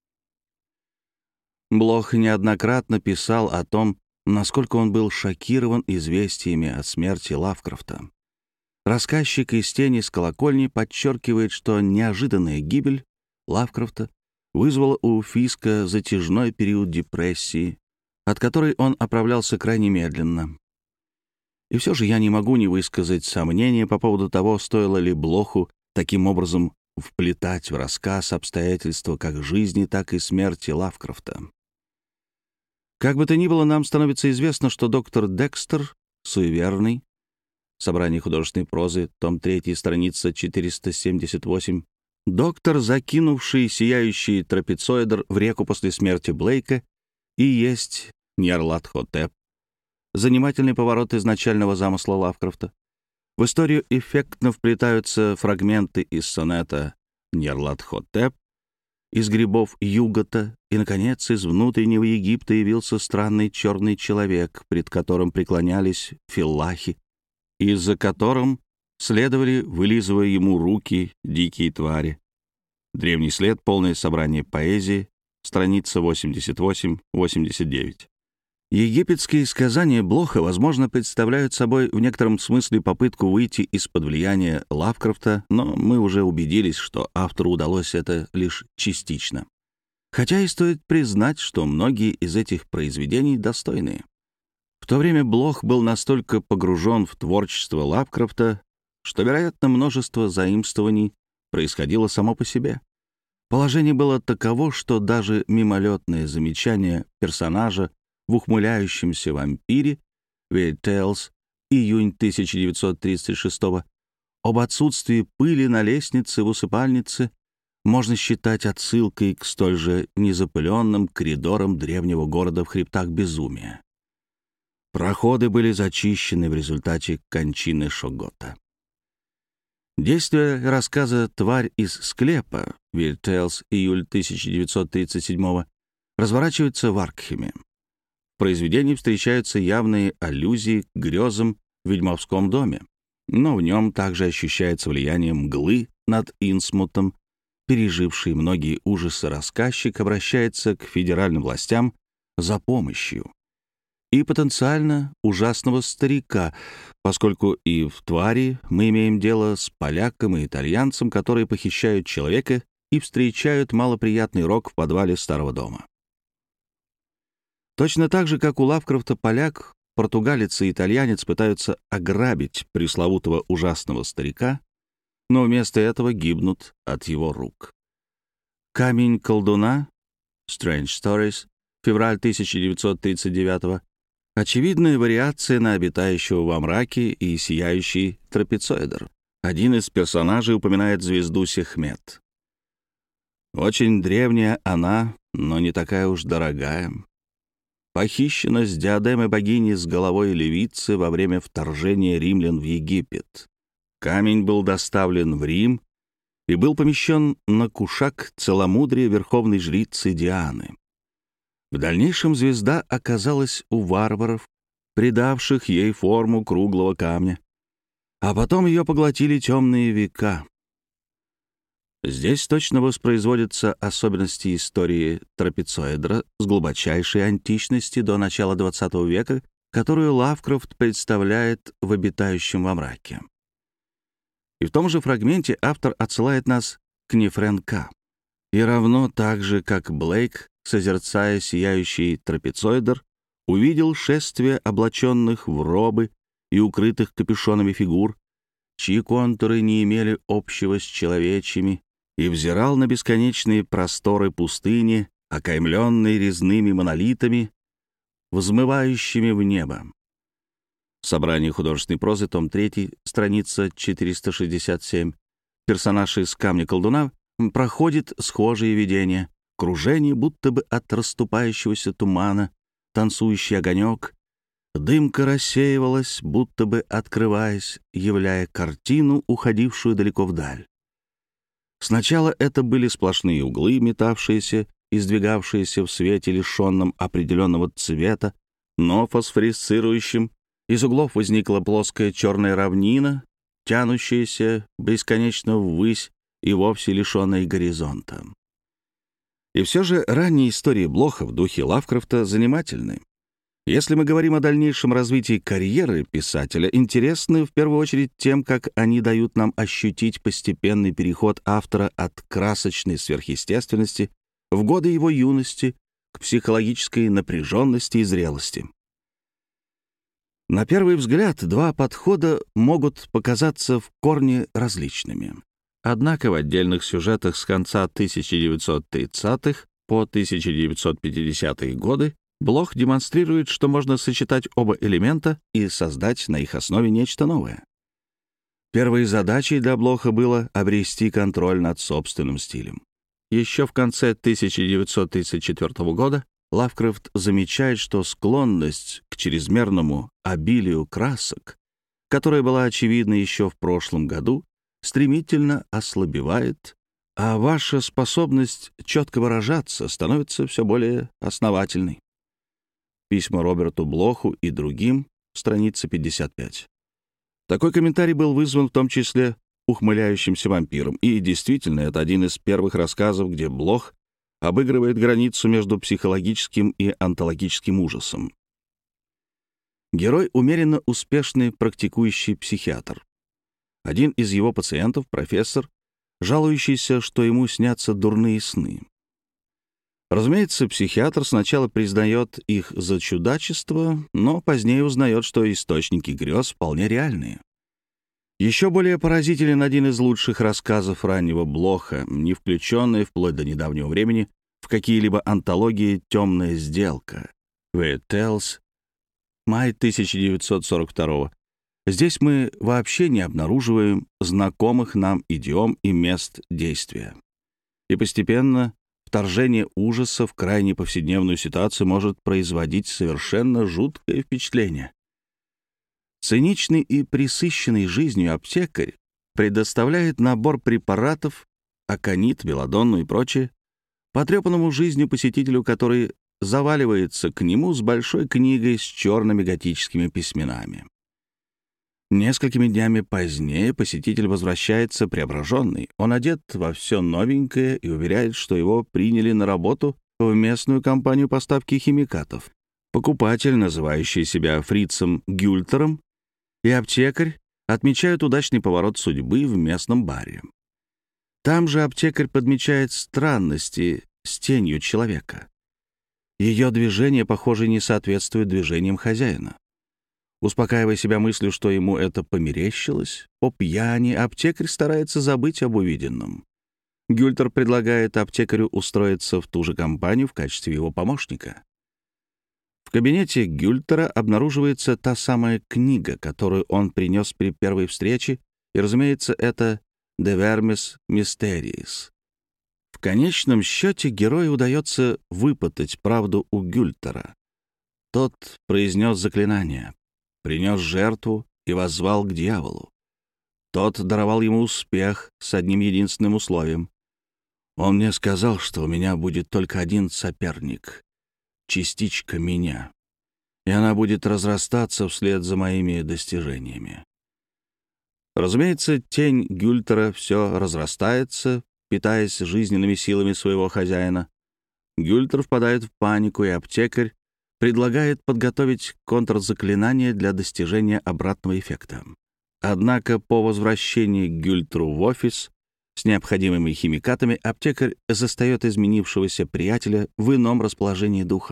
Блох неоднократно писал о том, насколько он был шокирован известиями о смерти Лавкрафта. Рассказчик из «Тени с колокольни» подчеркивает, что неожиданная гибель Лавкрафта вызвала у Фиска затяжной период депрессии, от которой он оправлялся крайне медленно. И все же я не могу не высказать сомнения по поводу того, стоило ли Блоху таким образом вплетать в рассказ обстоятельства как жизни, так и смерти Лавкрафта. Как бы то ни было, нам становится известно, что доктор Декстер, суеверный, собрание художественной прозы, том три, страница четыреста семьдесят восемь, доктор, закинувший сияющий трапециодр в реку после смерти Блейка, и есть Ньярлатхотеп. Занимательный поворот изначального замысла Лавкрафта. В историю эффектно вплетаются фрагменты из сонета Ньярлатхотеп, из грибов Югота, и, наконец, из внутреннего Египта явился странный черный человек, пред которым преклонялись филлахи, и за которым следовали, вылизывая ему руки, дикие твари. Древний след, полное собрание поэзии, страница восемьдесят восемь восемьдесят девять. Египетские сказания Блоха, возможно, представляют собой в некотором смысле попытку выйти из-под влияния Лавкрафта, но мы уже убедились, что автору удалось это лишь частично. Хотя и стоит признать, что многие из этих произведений достойные. В то время Блох был настолько погружен в творчество Лавкрафта, что, вероятно, множество заимствований происходило само по себе. Положение было таково, что даже мимолетное замечание персонажа в ухмыляющемся вампире Weird Tales, июнь тысяча девятьсот тридцать шестого, об отсутствии пыли на лестнице в усыпальнице можно считать отсылкой к столь же незапыленным коридорам древнего города в хребтах безумия. Проходы были зачищены в результате кончины Шогота. Действие рассказа «Тварь из склепа» Weird Tales, июль тысяча девятьсот тридцать седьмого, разворачивается в Аркхеме. В произведении встречаются явные аллюзии к грезам в ведьмовском доме, но в нем также ощущается влияние мглы над Инсмутом. Переживший многие ужасы рассказчик обращается к федеральным властям за помощью. И потенциально ужасного старика, поскольку и в «Твари» мы имеем дело с поляком и итальянцем, которые похищают человека и встречают малоприятный рок в подвале старого дома. Точно так же, как у Лавкрафта поляк, португалец и итальянец пытаются ограбить пресловутого ужасного старика, но вместо этого гибнут от его рук. «Камень колдуна» Strange Stories, февраль тысяча девятьсот тридцать девятого, очевидная вариация на обитающего во мраке и сияющий трапециодр. Один из персонажей упоминает звезду Сехмет. Очень древняя она, но не такая уж дорогая. Похищена с диадемы богини с головой левицы во время вторжения римлян в Египет. Камень был доставлен в Рим и был помещен на кушак целомудрия верховной жрицы Дианы. В дальнейшем звезда оказалась у варваров, придавших ей форму круглого камня, а потом ее поглотили темные века. Здесь точно воспроизводятся особенности истории трапециодра с глубочайшей античности до начала двадцатого века, которую Лавкрафт представляет в «Обитающем во мраке». И в том же фрагменте автор отсылает нас к Нефрен-Ка. И равно так же, как Блейк, созерцая сияющий трапециодр, увидел шествие облаченных в робы и укрытых капюшонами фигур, чьи контуры не имели общего с человечьими, и взирал на бесконечные просторы пустыни, окаймленные резными монолитами, взмывающими в небо. Собрание художественной прозы, том три, страница четыреста шестьдесят семь. Персонаж из «Камня колдуна» проходит схожие видения, кружение будто бы от расступающегося тумана, танцующий огонек, дымка рассеивалась, будто бы открываясь, являя картину, уходившую далеко вдаль. Сначала это были сплошные углы, метавшиеся и сдвигавшиеся в свете, лишенном определенного цвета, но фосфорисцирующим. Из углов возникла плоская черная равнина, тянущаяся бесконечно ввысь и вовсе лишенная горизонта. И все же ранние истории Блоха в духе Лавкрафта занимательны. Если мы говорим о дальнейшем развитии карьеры писателя, интересны в первую очередь тем, как они дают нам ощутить постепенный переход автора от красочной сверхъестественности в годы его юности к психологической напряженности и зрелости. На первый взгляд, два подхода могут показаться в корне различными. Однако в отдельных сюжетах с конца тысяча девятьсот тридцатых по тысяча девятьсот пятидесятые годы Блох демонстрирует, что можно сочетать оба элемента и создать на их основе нечто новое. Первой задачей для Блоха было обрести контроль над собственным стилем. Еще в конце тысяча девятьсот тридцать четвёртого года Лавкрафт замечает, что склонность к чрезмерному обилию красок, которая была очевидна еще в прошлом году, стремительно ослабевает, а ваша способность четко выражаться становится все более основательной. Письма Роберту Блоху и другим, страница пятьдесят пять. Такой комментарий был вызван в том числе ухмыляющимся вампиром, и действительно, это один из первых рассказов, где Блох обыгрывает границу между психологическим и онтологическим ужасом. Герой — умеренно успешный практикующий психиатр. Один из его пациентов — профессор, жалующийся, что ему снятся дурные сны. Разумеется, психиатр сначала признает их за чудачество, но позднее узнает, что источники грез вполне реальные. Еще более поразителен один из лучших рассказов раннего Блоха, не включенный вплоть до недавнего времени в какие-либо антологии «Темная сделка» (Weird Tales), май тысяча девятьсот сорок второго. Здесь мы вообще не обнаруживаем знакомых нам идиом и мест действия. И постепенно вторжение ужаса в крайне повседневную ситуацию может производить совершенно жуткое впечатление. Циничный и пресыщенный жизнью аптекарь предоставляет набор препаратов, аконит, белладонну и прочее, потрепанному жизнью посетителю, который заваливается к нему с большой книгой с черными готическими письменами. Несколькими днями позднее посетитель возвращается преображенный. Он одет во все новенькое и уверяет, что его приняли на работу в местную компанию поставки химикатов. Покупатель, называющий себя фрицем Гюльтером, и аптекарь отмечают удачный поворот судьбы в местном баре. Там же аптекарь подмечает странности с тенью человека. Ее движения, похоже, не соответствуют движениям хозяина. Успокаивая себя мыслью, что ему это померещилось, по пьяни аптекарь старается забыть об увиденном. Гюльтер предлагает аптекарю устроиться в ту же компанию в качестве его помощника. В кабинете Гюльтера обнаруживается та самая книга, которую он принес при первой встрече, и, разумеется, это «De Vermis Mysteriis». В конечном счете герою удается выпытать правду у Гюльтера. Тот произнес заклинание, принес жертву и воззвал к дьяволу. Тот даровал ему успех с одним единственным условием. Он мне сказал, что у меня будет только один соперник — частичка меня, и она будет разрастаться вслед за моими достижениями. Разумеется, тень Гюльтера все разрастается, питаясь жизненными силами своего хозяина. Гюльтер впадает в панику, и аптекарь предлагает подготовить контрзаклинание для достижения обратного эффекта. Однако по возвращении к Гюльтеру в офис с необходимыми химикатами аптекарь застает изменившегося приятеля в ином расположении духа.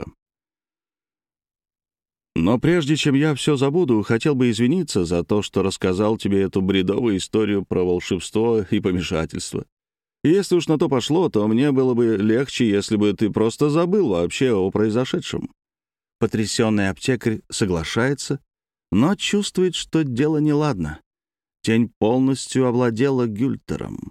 «Но прежде чем я все забуду, хотел бы извиниться за то, что рассказал тебе эту бредовую историю про волшебство и помешательство. И если уж на то пошло, то мне было бы легче, если бы ты просто забыл вообще о произошедшем». Потрясенный аптекарь соглашается, но чувствует, что дело неладно. Тень полностью овладела Гюльтером.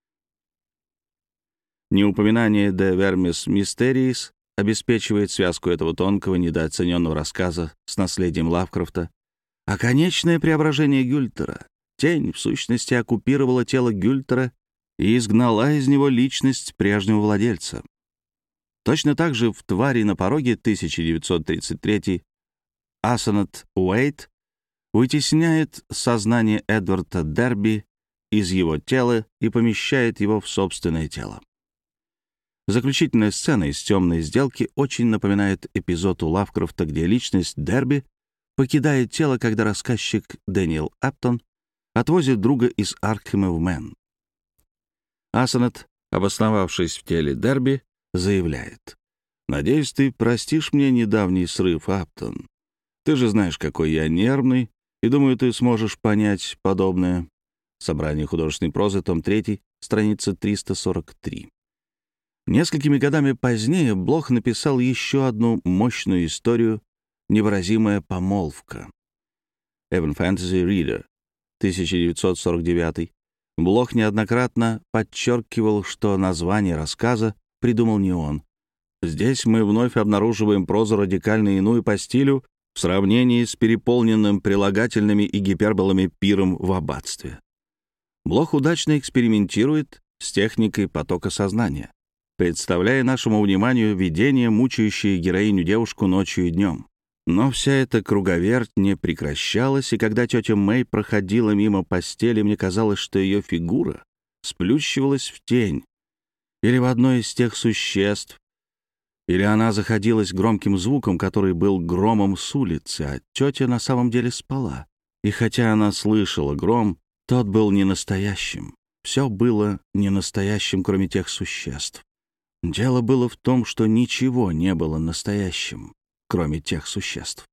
Неупоминание «De Vermis Mysteriis» обеспечивает связку этого тонкого, недооцененного рассказа с наследием Лавкрафта, а конечное преображение Гюльтера. Тень, в сущности, оккупировала тело Гюльтера и изгнала из него личность прежнего владельца. Точно так же в «Твари на пороге» тысяча девятьсот тридцать третий Асанет Уэйт вытесняет сознание Эдварда Дерби из его тела и помещает его в собственное тело. Заключительная сцена из «Темной сделки» очень напоминает эпизод у Лавкрафта, где личность Дерби покидает тело, когда рассказчик Дэниел Эптон отвозит друга из Аркхема в Мэн. Асанет, обосновавшись в теле Дерби, заявляет: «Надеюсь, ты простишь мне недавний срыв, Аптон. Ты же знаешь, какой я нервный, и думаю, ты сможешь понять подобное». Собрание художественной прозы, том три, страница триста сорок три. Несколькими годами позднее Блох написал еще одну мощную историю «Невыразимая помолвка». Evan Fantasy Reader, тысяча девятьсот сорок девятый. Блох неоднократно подчеркивал, что название рассказа придумал не он. Здесь мы вновь обнаруживаем прозу радикально иную по стилю в сравнении с переполненным прилагательными и гиперболами пиром в аббатстве. Блох удачно экспериментирует с техникой потока сознания, представляя нашему вниманию видение, мучающее героиню девушку ночью и днем. Но вся эта круговерть не прекращалась, и когда тетя Мэй проходила мимо постели, мне казалось, что ее фигура сплющивалась в тень или в одно из тех существ, или она заходилась громким звуком, который был громом с улицы, а тетя на самом деле спала. И хотя она слышала гром, тот был не настоящим. Все было не настоящим, кроме тех существ. Дело было в том, что ничего не было настоящим, кроме тех существ.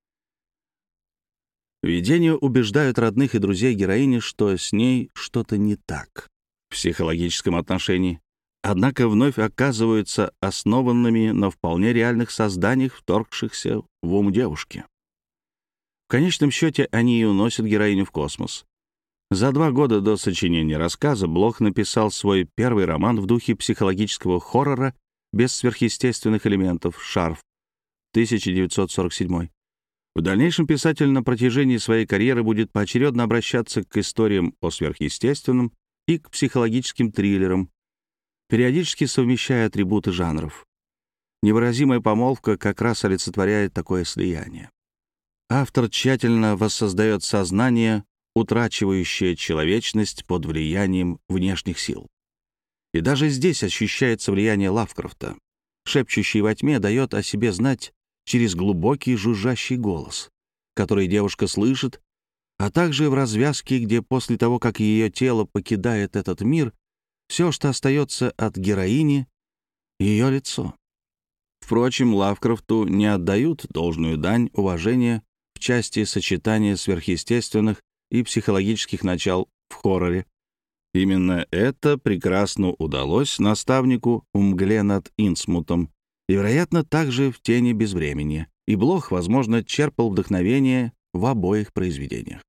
Видения убеждают родных и друзей героини, что с ней что-то не так в психологическом отношении, однако вновь оказываются основанными на вполне реальных созданиях, вторгшихся в ум девушки. В конечном счете они и уносят героиню в космос. За два года до сочинения рассказа Блох написал свой первый роман в духе психологического хоррора без сверхъестественных элементов «Шарф», тысяча девятьсот сорок седьмой. В дальнейшем писатель на протяжении своей карьеры будет поочередно обращаться к историям о сверхъестественном и к психологическим триллерам, периодически совмещая атрибуты жанров. «Невыразимая помолвка» как раз олицетворяет такое слияние. Автор тщательно воссоздает сознание, утрачивающее человечность под влиянием внешних сил. И даже здесь ощущается влияние Лавкрафта. Шепчущий во тьме дает о себе знать через глубокий жужжащий голос, который девушка слышит, а также в развязке, где после того, как ее тело покидает этот мир, все, что остается от героини, ее лицо. Впрочем, Лавкрафту не отдают должную дань уважения в части сочетания сверхъестественных и психологических начал в хорроре. Именно это прекрасно удалось наставнику в «Мгле над Инсмутом» и, вероятно, также в «Тени безвремени», и Блох, возможно, черпал вдохновение в обоих произведениях.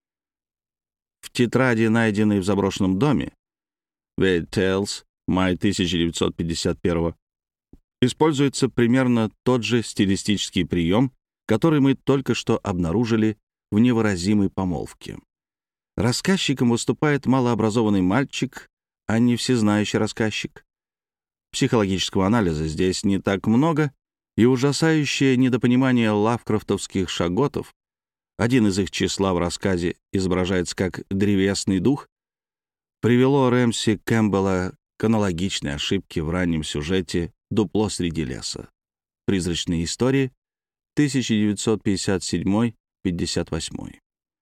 В тетради, найденной в заброшенном доме, Weird Tales, май тысяча девятьсот пятьдесят первого, используется примерно тот же стилистический прием, который мы только что обнаружили в «Невыразимой помолвке». Рассказчиком выступает малообразованный мальчик, а не всезнающий рассказчик. Психологического анализа здесь не так много, и ужасающее недопонимание лавкрафтовских шаготов, один из их числа в рассказе изображается как древесный дух, привело Рэмси Кэмпбелла к аналогичной ошибке в раннем сюжете «Дупло среди леса». Призрачные истории, тысяча девятьсот пятьдесят седьмой — пятьдесят восьмой.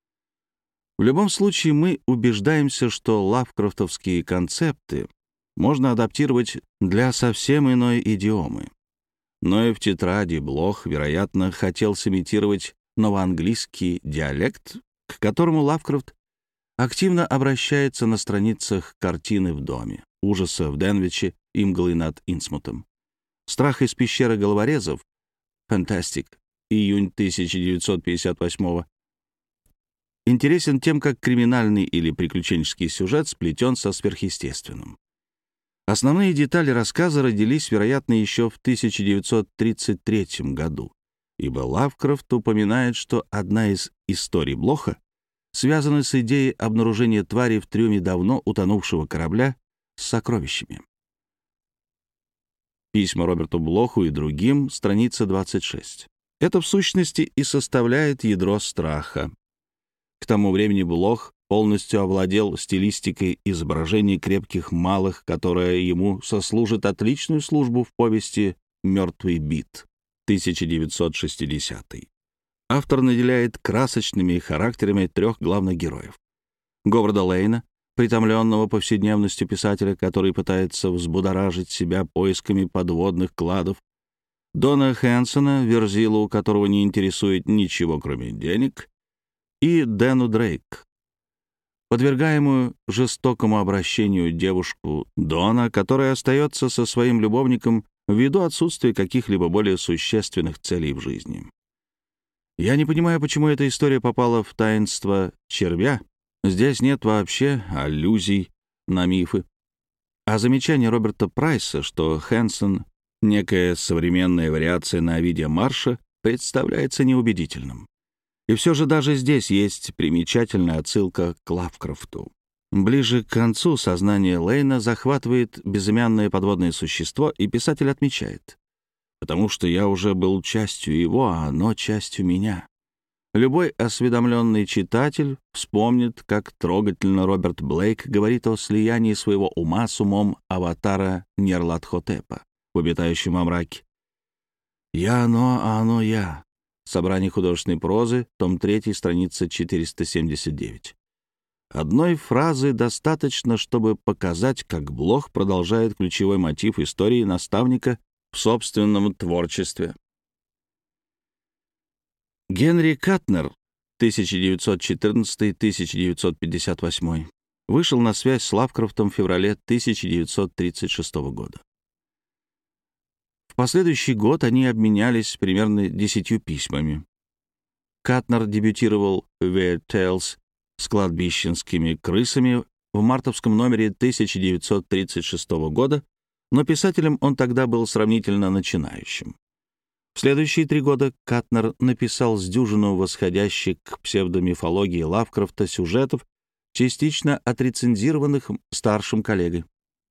В любом случае, мы убеждаемся, что лавкрафтовские концепты можно адаптировать для совсем иной идиомы. Но и в тетради Блох, вероятно, хотел сымитировать новоанглийский диалект, к которому Лавкрафт активно обращается на страницах «Картины в доме», «Ужаса в Денвиче» и «Мглы над Инсмутом». «Страх из пещеры головорезов» «Фантастик», июнь тысяча девятьсот пятьдесят восьмого, интересен тем, как криминальный или приключенческий сюжет сплетен со сверхъестественным. Основные детали рассказа родились, вероятно, еще в тысяча девятьсот тридцать третьем году, ибо Лавкрафт упоминает, что одна из историй Блоха связана с идеей обнаружения твари в трюме давно утонувшего корабля с сокровищами. Письма Роберту Блоху и другим, страница двадцать шесть. Это, в сущности, и составляет ядро страха. К тому времени Блох полностью овладел стилистикой изображений крепких малых, которая ему сослужит отличную службу в повести «Мертвый бит» тысяча девятьсот шестидесятый. Автор наделяет красочными характерами трех главных героев. Говарда Лейна, притомленного повседневностью писателя, который пытается взбудоражить себя поисками подводных кладов, Дона Хэнсона, верзилу, у которого не интересует ничего, кроме денег, и Дэну Дрейк, подвергаемую жестокому обращению девушку Дона, которая остается со своим любовником ввиду отсутствия каких-либо более существенных целей в жизни. Я не понимаю, почему эта история попала в таинство червя. Здесь нет вообще аллюзий на мифы. А замечание Роберта Прайса, что Хэнсон — некая современная вариация на Овидия Марша, представляется неубедительным. И все же даже здесь есть примечательная отсылка к Лавкрафту. Ближе к концу сознание Лейна захватывает безымянное подводное существо, и писатель отмечает: «Потому что я уже был частью его, а оно частью меня». Любой осведомленный читатель вспомнит, как трогательно Роберт Блейк говорит о слиянии своего ума с умом аватара Нерлат-Хотепа в «Обитающем во мраке». «Я оно, а оно я». Собрание художественной прозы, том три, страница четыреста семьдесят девять. Одной фразы достаточно, чтобы показать, как Блох продолжает ключевой мотив истории наставника в собственном творчестве. Генри Катнер, тысяча девятьсот четырнадцатый — тысяча девятьсот пятьдесят восьмой, вышел на связь с Лавкрафтом в феврале тысяча девятьсот тридцать шестого года. В последующий год они обменялись примерно десятью письмами. Катнер дебютировал в Weird Tales с кладбищенскими крысами в мартовском номере тысяча девятьсот тридцать шестого года, но писателем он тогда был сравнительно начинающим. В следующие три года Катнер написал с дюжину восходящих к псевдомифологии Лавкрафта сюжетов, частично отрецензированных старшим коллегой.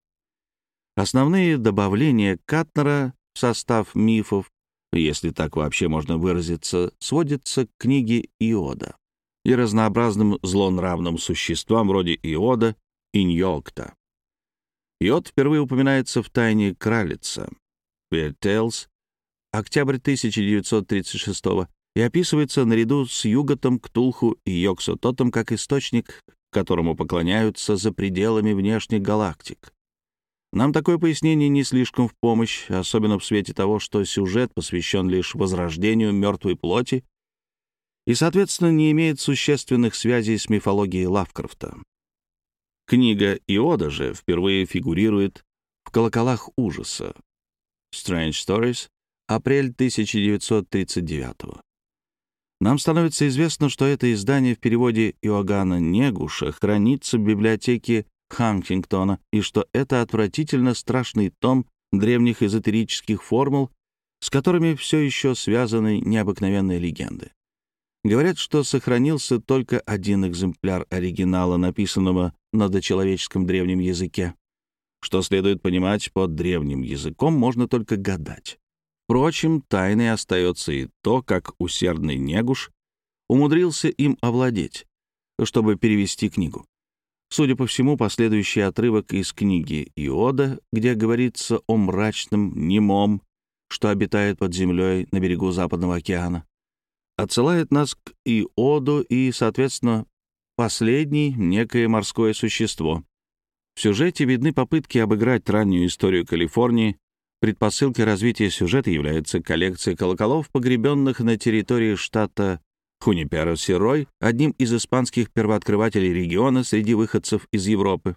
Основные добавления Катнера в состав мифов, если так вообще можно выразиться, сводятся к книге Иода и разнообразным злонравным существам вроде Иода и Ньокта. Иод впервые упоминается в «Тайне Кралица» Weird Tales, октябрь тысяча девятьсот тридцать шестого, и описывается наряду с Юготом, Ктулху и Йоксототом как источник, которому поклоняются за пределами внешних галактик. Нам такое пояснение не слишком в помощь, особенно в свете того, что сюжет посвящен лишь возрождению мертвой плоти и, соответственно, не имеет существенных связей с мифологией Лавкрафта. Книга Иода же впервые фигурирует в «Колоколах ужаса» Strange Stories, апрель тысяча девятьсот тридцать девятого. Нам становится известно, что это издание в переводе Иоганна Негуша хранится в библиотеке Хантингтона, и что это отвратительно страшный том древних эзотерических формул, с которыми все еще связаны необыкновенные легенды. Говорят, что сохранился только один экземпляр оригинала, написанного на дочеловеческом древнем языке. Что следует понимать под древним языком, можно только гадать. Впрочем, тайной остается и то, как усердный Негуш умудрился им овладеть, чтобы перевести книгу. Судя по всему, последующий отрывок из книги Иода, где говорится о мрачном немом, что обитает под землей на берегу Западного океана, отсылает нас к Иоду и, соответственно, последний — некое морское существо. В сюжете видны попытки обыграть раннюю историю Калифорнии. Предпосылкой развития сюжета является коллекция колоколов, погребенных на территории штата Хуниперо-Сирой, одним из испанских первооткрывателей региона среди выходцев из Европы.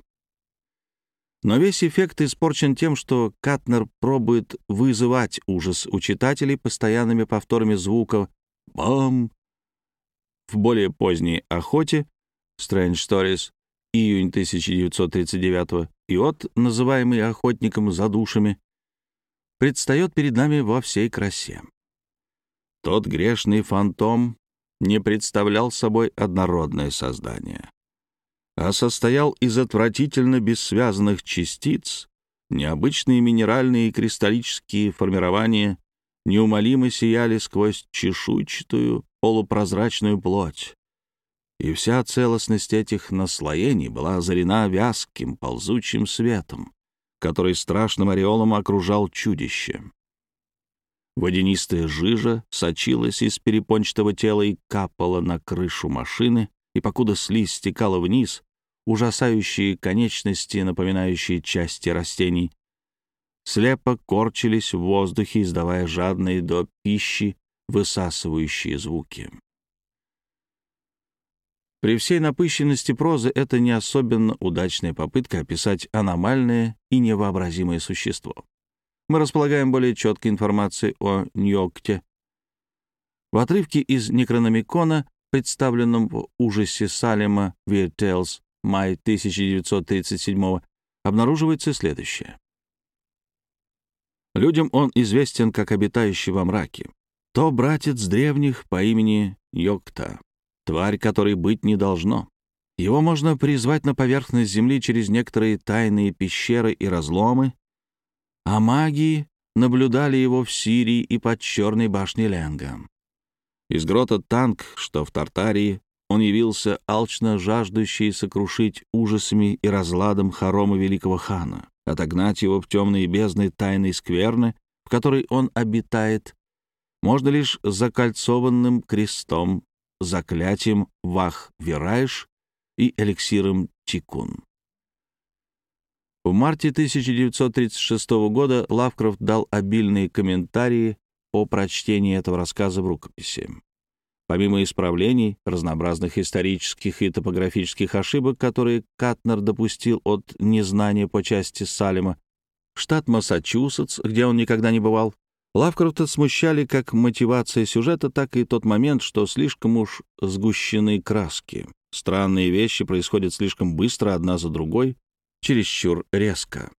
Но весь эффект испорчен тем, что Катнер пробует вызывать ужас у читателей постоянными повторами звука «бам». В более поздней «Охоте» Strange Stories, июнь тысяча девятьсот тридцать девятого, Иод, называемый охотником за душами, предстает перед нами во всей красе. Тот грешный фантом не представлял собой однородное создание, а состоял из отвратительно бессвязанных частиц. Необычные минеральные и кристаллические формирования неумолимо сияли сквозь чешуйчатую полупрозрачную плоть, и вся целостность этих наслоений была озарена вязким ползучим светом, который страшным ореолом окружал чудище. Водянистая жижа сочилась из перепончатого тела и капала на крышу машины, и покуда слизь стекала вниз, ужасающие конечности, напоминающие части растений, слепо корчились в воздухе, издавая жадные до пищи высасывающие звуки. При всей напыщенности прозы это не особенно удачная попытка описать аномальное и невообразимое существо. Мы располагаем более четкой информацией о Ньокте. В отрывке из Некрономикона, представленном в «Ужасе Салема» Weird Tales, май тысяча девятьсот тридцать седьмого, обнаруживается следующее. Людям он известен как обитающий во мраке. То братец древних по имени Ньокта, тварь, которой быть не должно. Его можно призвать на поверхность Земли через некоторые тайные пещеры и разломы, а маги наблюдали его в Сирии и под Черной башней Ленга. Из грота Танг, что в Тартарии, он явился алчно жаждущий сокрушить ужасами и разладом хорома великого хана, отогнать его в темные бездны тайной скверны, в которой он обитает, можно лишь закольцованным крестом, заклятием Вах-Вираиш и эликсиром Тикун. В марте тысяча девятьсот тридцать шестого года Лавкрафт дал обильные комментарии о прочтении этого рассказа в рукописи. Помимо исправлений, разнообразных исторических и топографических ошибок, которые Катнер допустил от незнания по части Салема, штат Массачусетс, где он никогда не бывал, Лавкрафта смущали как мотивация сюжета, так и тот момент, что слишком уж сгущены краски. Странные вещи происходят слишком быстро, одна за другой, чересчур резко.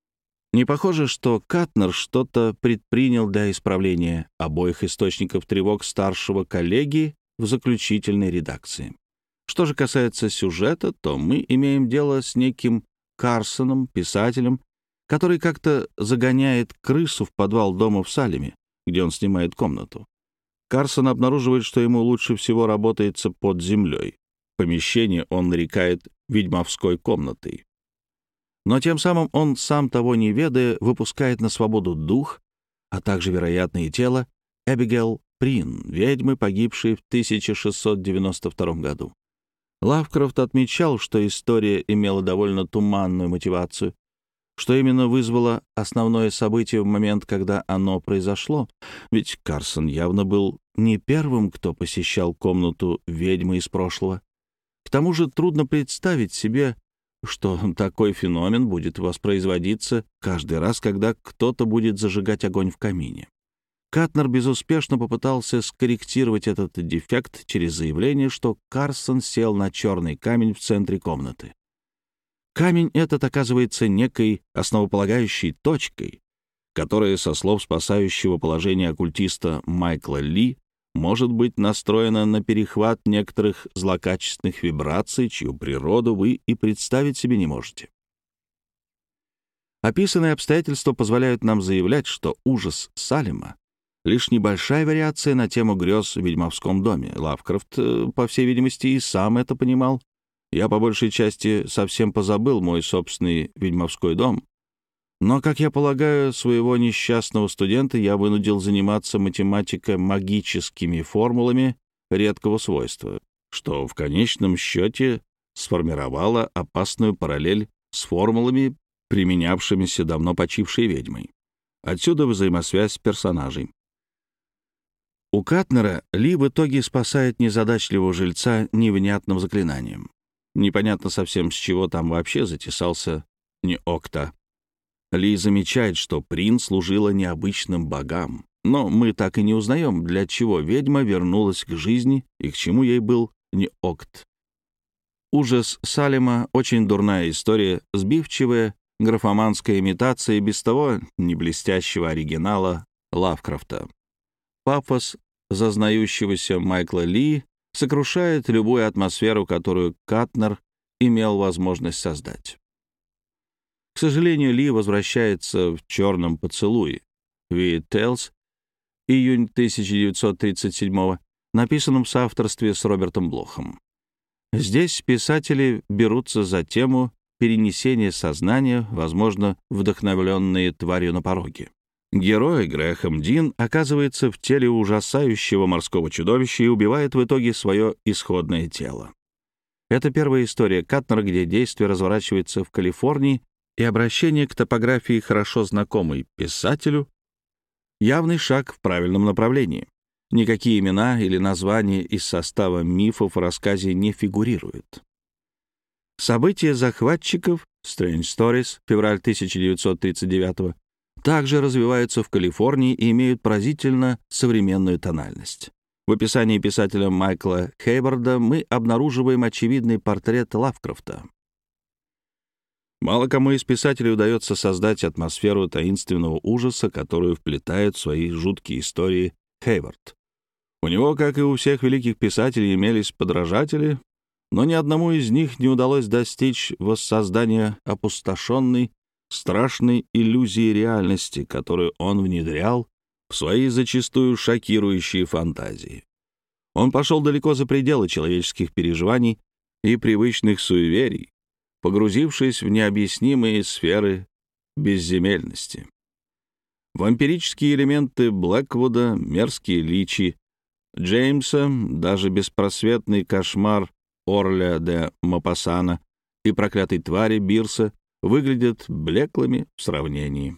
Не похоже, что Катнер что-то предпринял для исправления обоих источников тревог старшего коллеги в заключительной редакции. Что же касается сюжета, то мы имеем дело с неким Карсоном, писателем, который как-то загоняет крысу в подвал дома в Салеме, где он снимает комнату. Карсон обнаруживает, что ему лучше всего работается под землей. Помещение он нарекает ведьмовской комнатой. Но тем самым он, сам того не ведая, выпускает на свободу дух, а также, вероятно, и тело Эбигейл Прин, ведьмы, погибшей в тысяча шестьсот девяносто втором году. Лавкрафт отмечал, что история имела довольно туманную мотивацию, что именно вызвало основное событие в момент, когда оно произошло, ведь Карсон явно был не первым, кто посещал комнату ведьмы из прошлого. К тому же трудно представить себе, что такой феномен будет воспроизводиться каждый раз, когда кто-то будет зажигать огонь в камине. Катнер безуспешно попытался скорректировать этот дефект через заявление, что Карсон сел на черный камень в центре комнаты. Камень этот оказывается некой основополагающей точкой, которая, со слов спасающего положение оккультиста Майкла Ли, может быть настроена на перехват некоторых злокачественных вибраций, чью природу вы и представить себе не можете. Описанные обстоятельства позволяют нам заявлять, что ужас Салема — лишь небольшая вариация на тему грез в ведьмовском доме. Лавкрафт, по всей видимости, и сам это понимал. Я, по большей части, совсем позабыл мой собственный ведьмовской дом, но, как я полагаю, своего несчастного студента я вынудил заниматься математико-магическими формулами редкого свойства, что в конечном счете сформировало опасную параллель с формулами, применявшимися давно почившей ведьмой. Отсюда взаимосвязь персонажей. У Катнера Ли в итоге спасает незадачливого жильца невнятным заклинанием. Непонятно совсем, с чего там вообще затесался Ньокта. Ли замечает, что Прин служила необычным богам, но мы так и не узнаем, для чего ведьма вернулась к жизни и к чему ей был Ньокт. Ужас Салема — очень дурная история, сбивчивая, графоманская имитация без того не блестящего оригинала Лавкрафта. Пафос зазнающегося Майкла Ли сокрушает любую атмосферу, которую Катнер имел возможность создать. К сожалению, Ли возвращается в «Черном поцелуе» Weird Tales, июнь тысяча девятьсот тридцать седьмого, написанном в соавторстве с Робертом Блохом. Здесь писатели берутся за тему перенесения сознания, возможно, вдохновленные тварью на пороге. Герой Грэхэм Дин оказывается в теле ужасающего морского чудовища и убивает в итоге свое исходное тело. Это первая история Катнера, где действие разворачивается в Калифорнии, и обращение к топографии, хорошо знакомой писателю, явный шаг в правильном направлении. Никакие имена или названия из состава мифов в рассказе не фигурируют. События захватчиков Strange Stories, февраль тысяча девятьсот тридцать девятого, также развиваются в Калифорнии и имеют поразительно современную тональность. В описании писателя Майкла Хейварда мы обнаруживаем очевидный портрет Лавкрафта. Мало кому из писателей удается создать атмосферу таинственного ужаса, которую вплетает в свои жуткие истории Хейвард. У него, как и у всех великих писателей, имелись подражатели, но ни одному из них не удалось достичь воссоздания опустошенной, страшной иллюзии реальности, которую он внедрял в свои зачастую шокирующие фантазии. Он пошел далеко за пределы человеческих переживаний и привычных суеверий, погрузившись в необъяснимые сферы безземельности. Вампирические элементы Блэквуда, мерзкие личи Джеймса, даже беспросветный кошмар Орля де Мопассана и проклятой твари Бирса выглядят блеклыми в сравнении.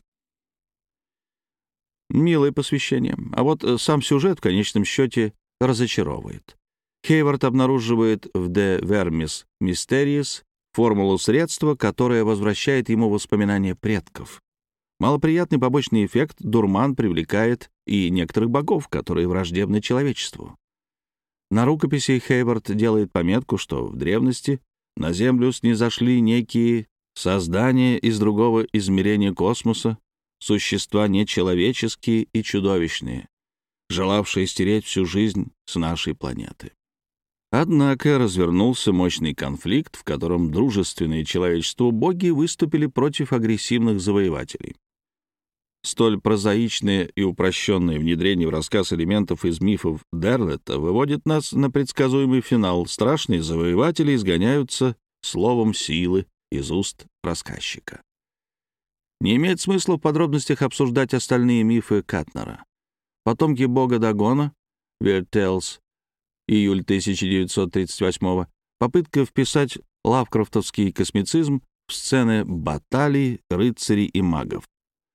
Милое посвящение, а вот сам сюжет в конечном счете разочаровывает. Хейвард обнаруживает в «De Vermis Mysteriis» формулу средства, которая возвращает ему воспоминания предков. Малоприятный побочный эффект — дурман привлекает и некоторых богов, которые враждебны человечеству. На рукописи Хейвард делает пометку, что в древности на Землю снизошли некие создания из другого измерения космоса, существа нечеловеческие и чудовищные, желавшие стереть всю жизнь с нашей планеты. Однако развернулся мощный конфликт, в котором дружественные человечеству боги выступили против агрессивных завоевателей. Столь прозаичное и упрощенное внедрение в рассказ элементов из мифов Дерлета выводит нас на предсказуемый финал. Страшные завоеватели изгоняются словом силы из уст рассказчика. Не имеет смысла в подробностях обсуждать остальные мифы Катнера. Потомки бога Дагона, Weird Tales, июль тысяча девятьсот тридцать восьмого, попытка вписать лавкрафтовский космицизм в сцены баталий, рыцарей и магов.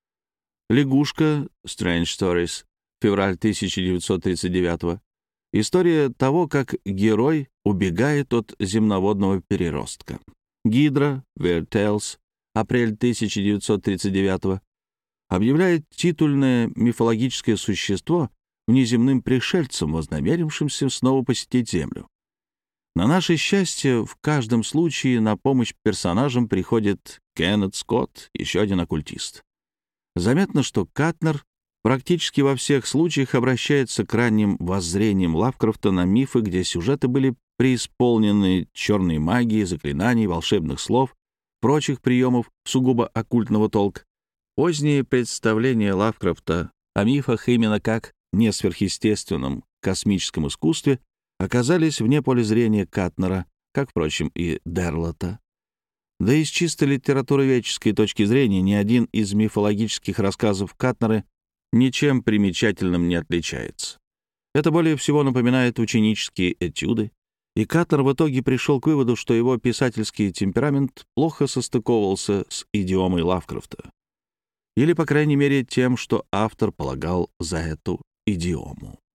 «Лягушка» Strange Stories, февраль тысяча девятьсот тридцать девятого. История того, как герой убегает от земноводного переростка. «Гидра» Weird Tales, апрель тысяча девятьсот тридцать девятого. Объявляет титульное мифологическое существо внеземным пришельцем, вознамерившимся снова посетить Землю. На наше счастье, в каждом случае на помощь персонажам приходит Кеннет Скотт, еще один оккультист. Заметно, что Катнер практически во всех случаях обращается к ранним воззрениям Лавкрафта на мифы, где сюжеты были преисполнены черной магии, заклинаний, волшебных слов, прочих приемов сугубо оккультного толка. Поздние представления Лавкрафта о мифах именно как несверхъестественном космическом искусстве оказались вне поля зрения Катнера, как, впрочем, и Дерлета. Да и с чисто литературоведческой точки зрения ни один из мифологических рассказов Катнера ничем примечательным не отличается. Это более всего напоминает ученические этюды, и Катнер в итоге пришел к выводу, что его писательский темперамент плохо состыковывался с идиомой Лавкрафта. Или, по крайней мере, тем, что автор полагал за эту идиому.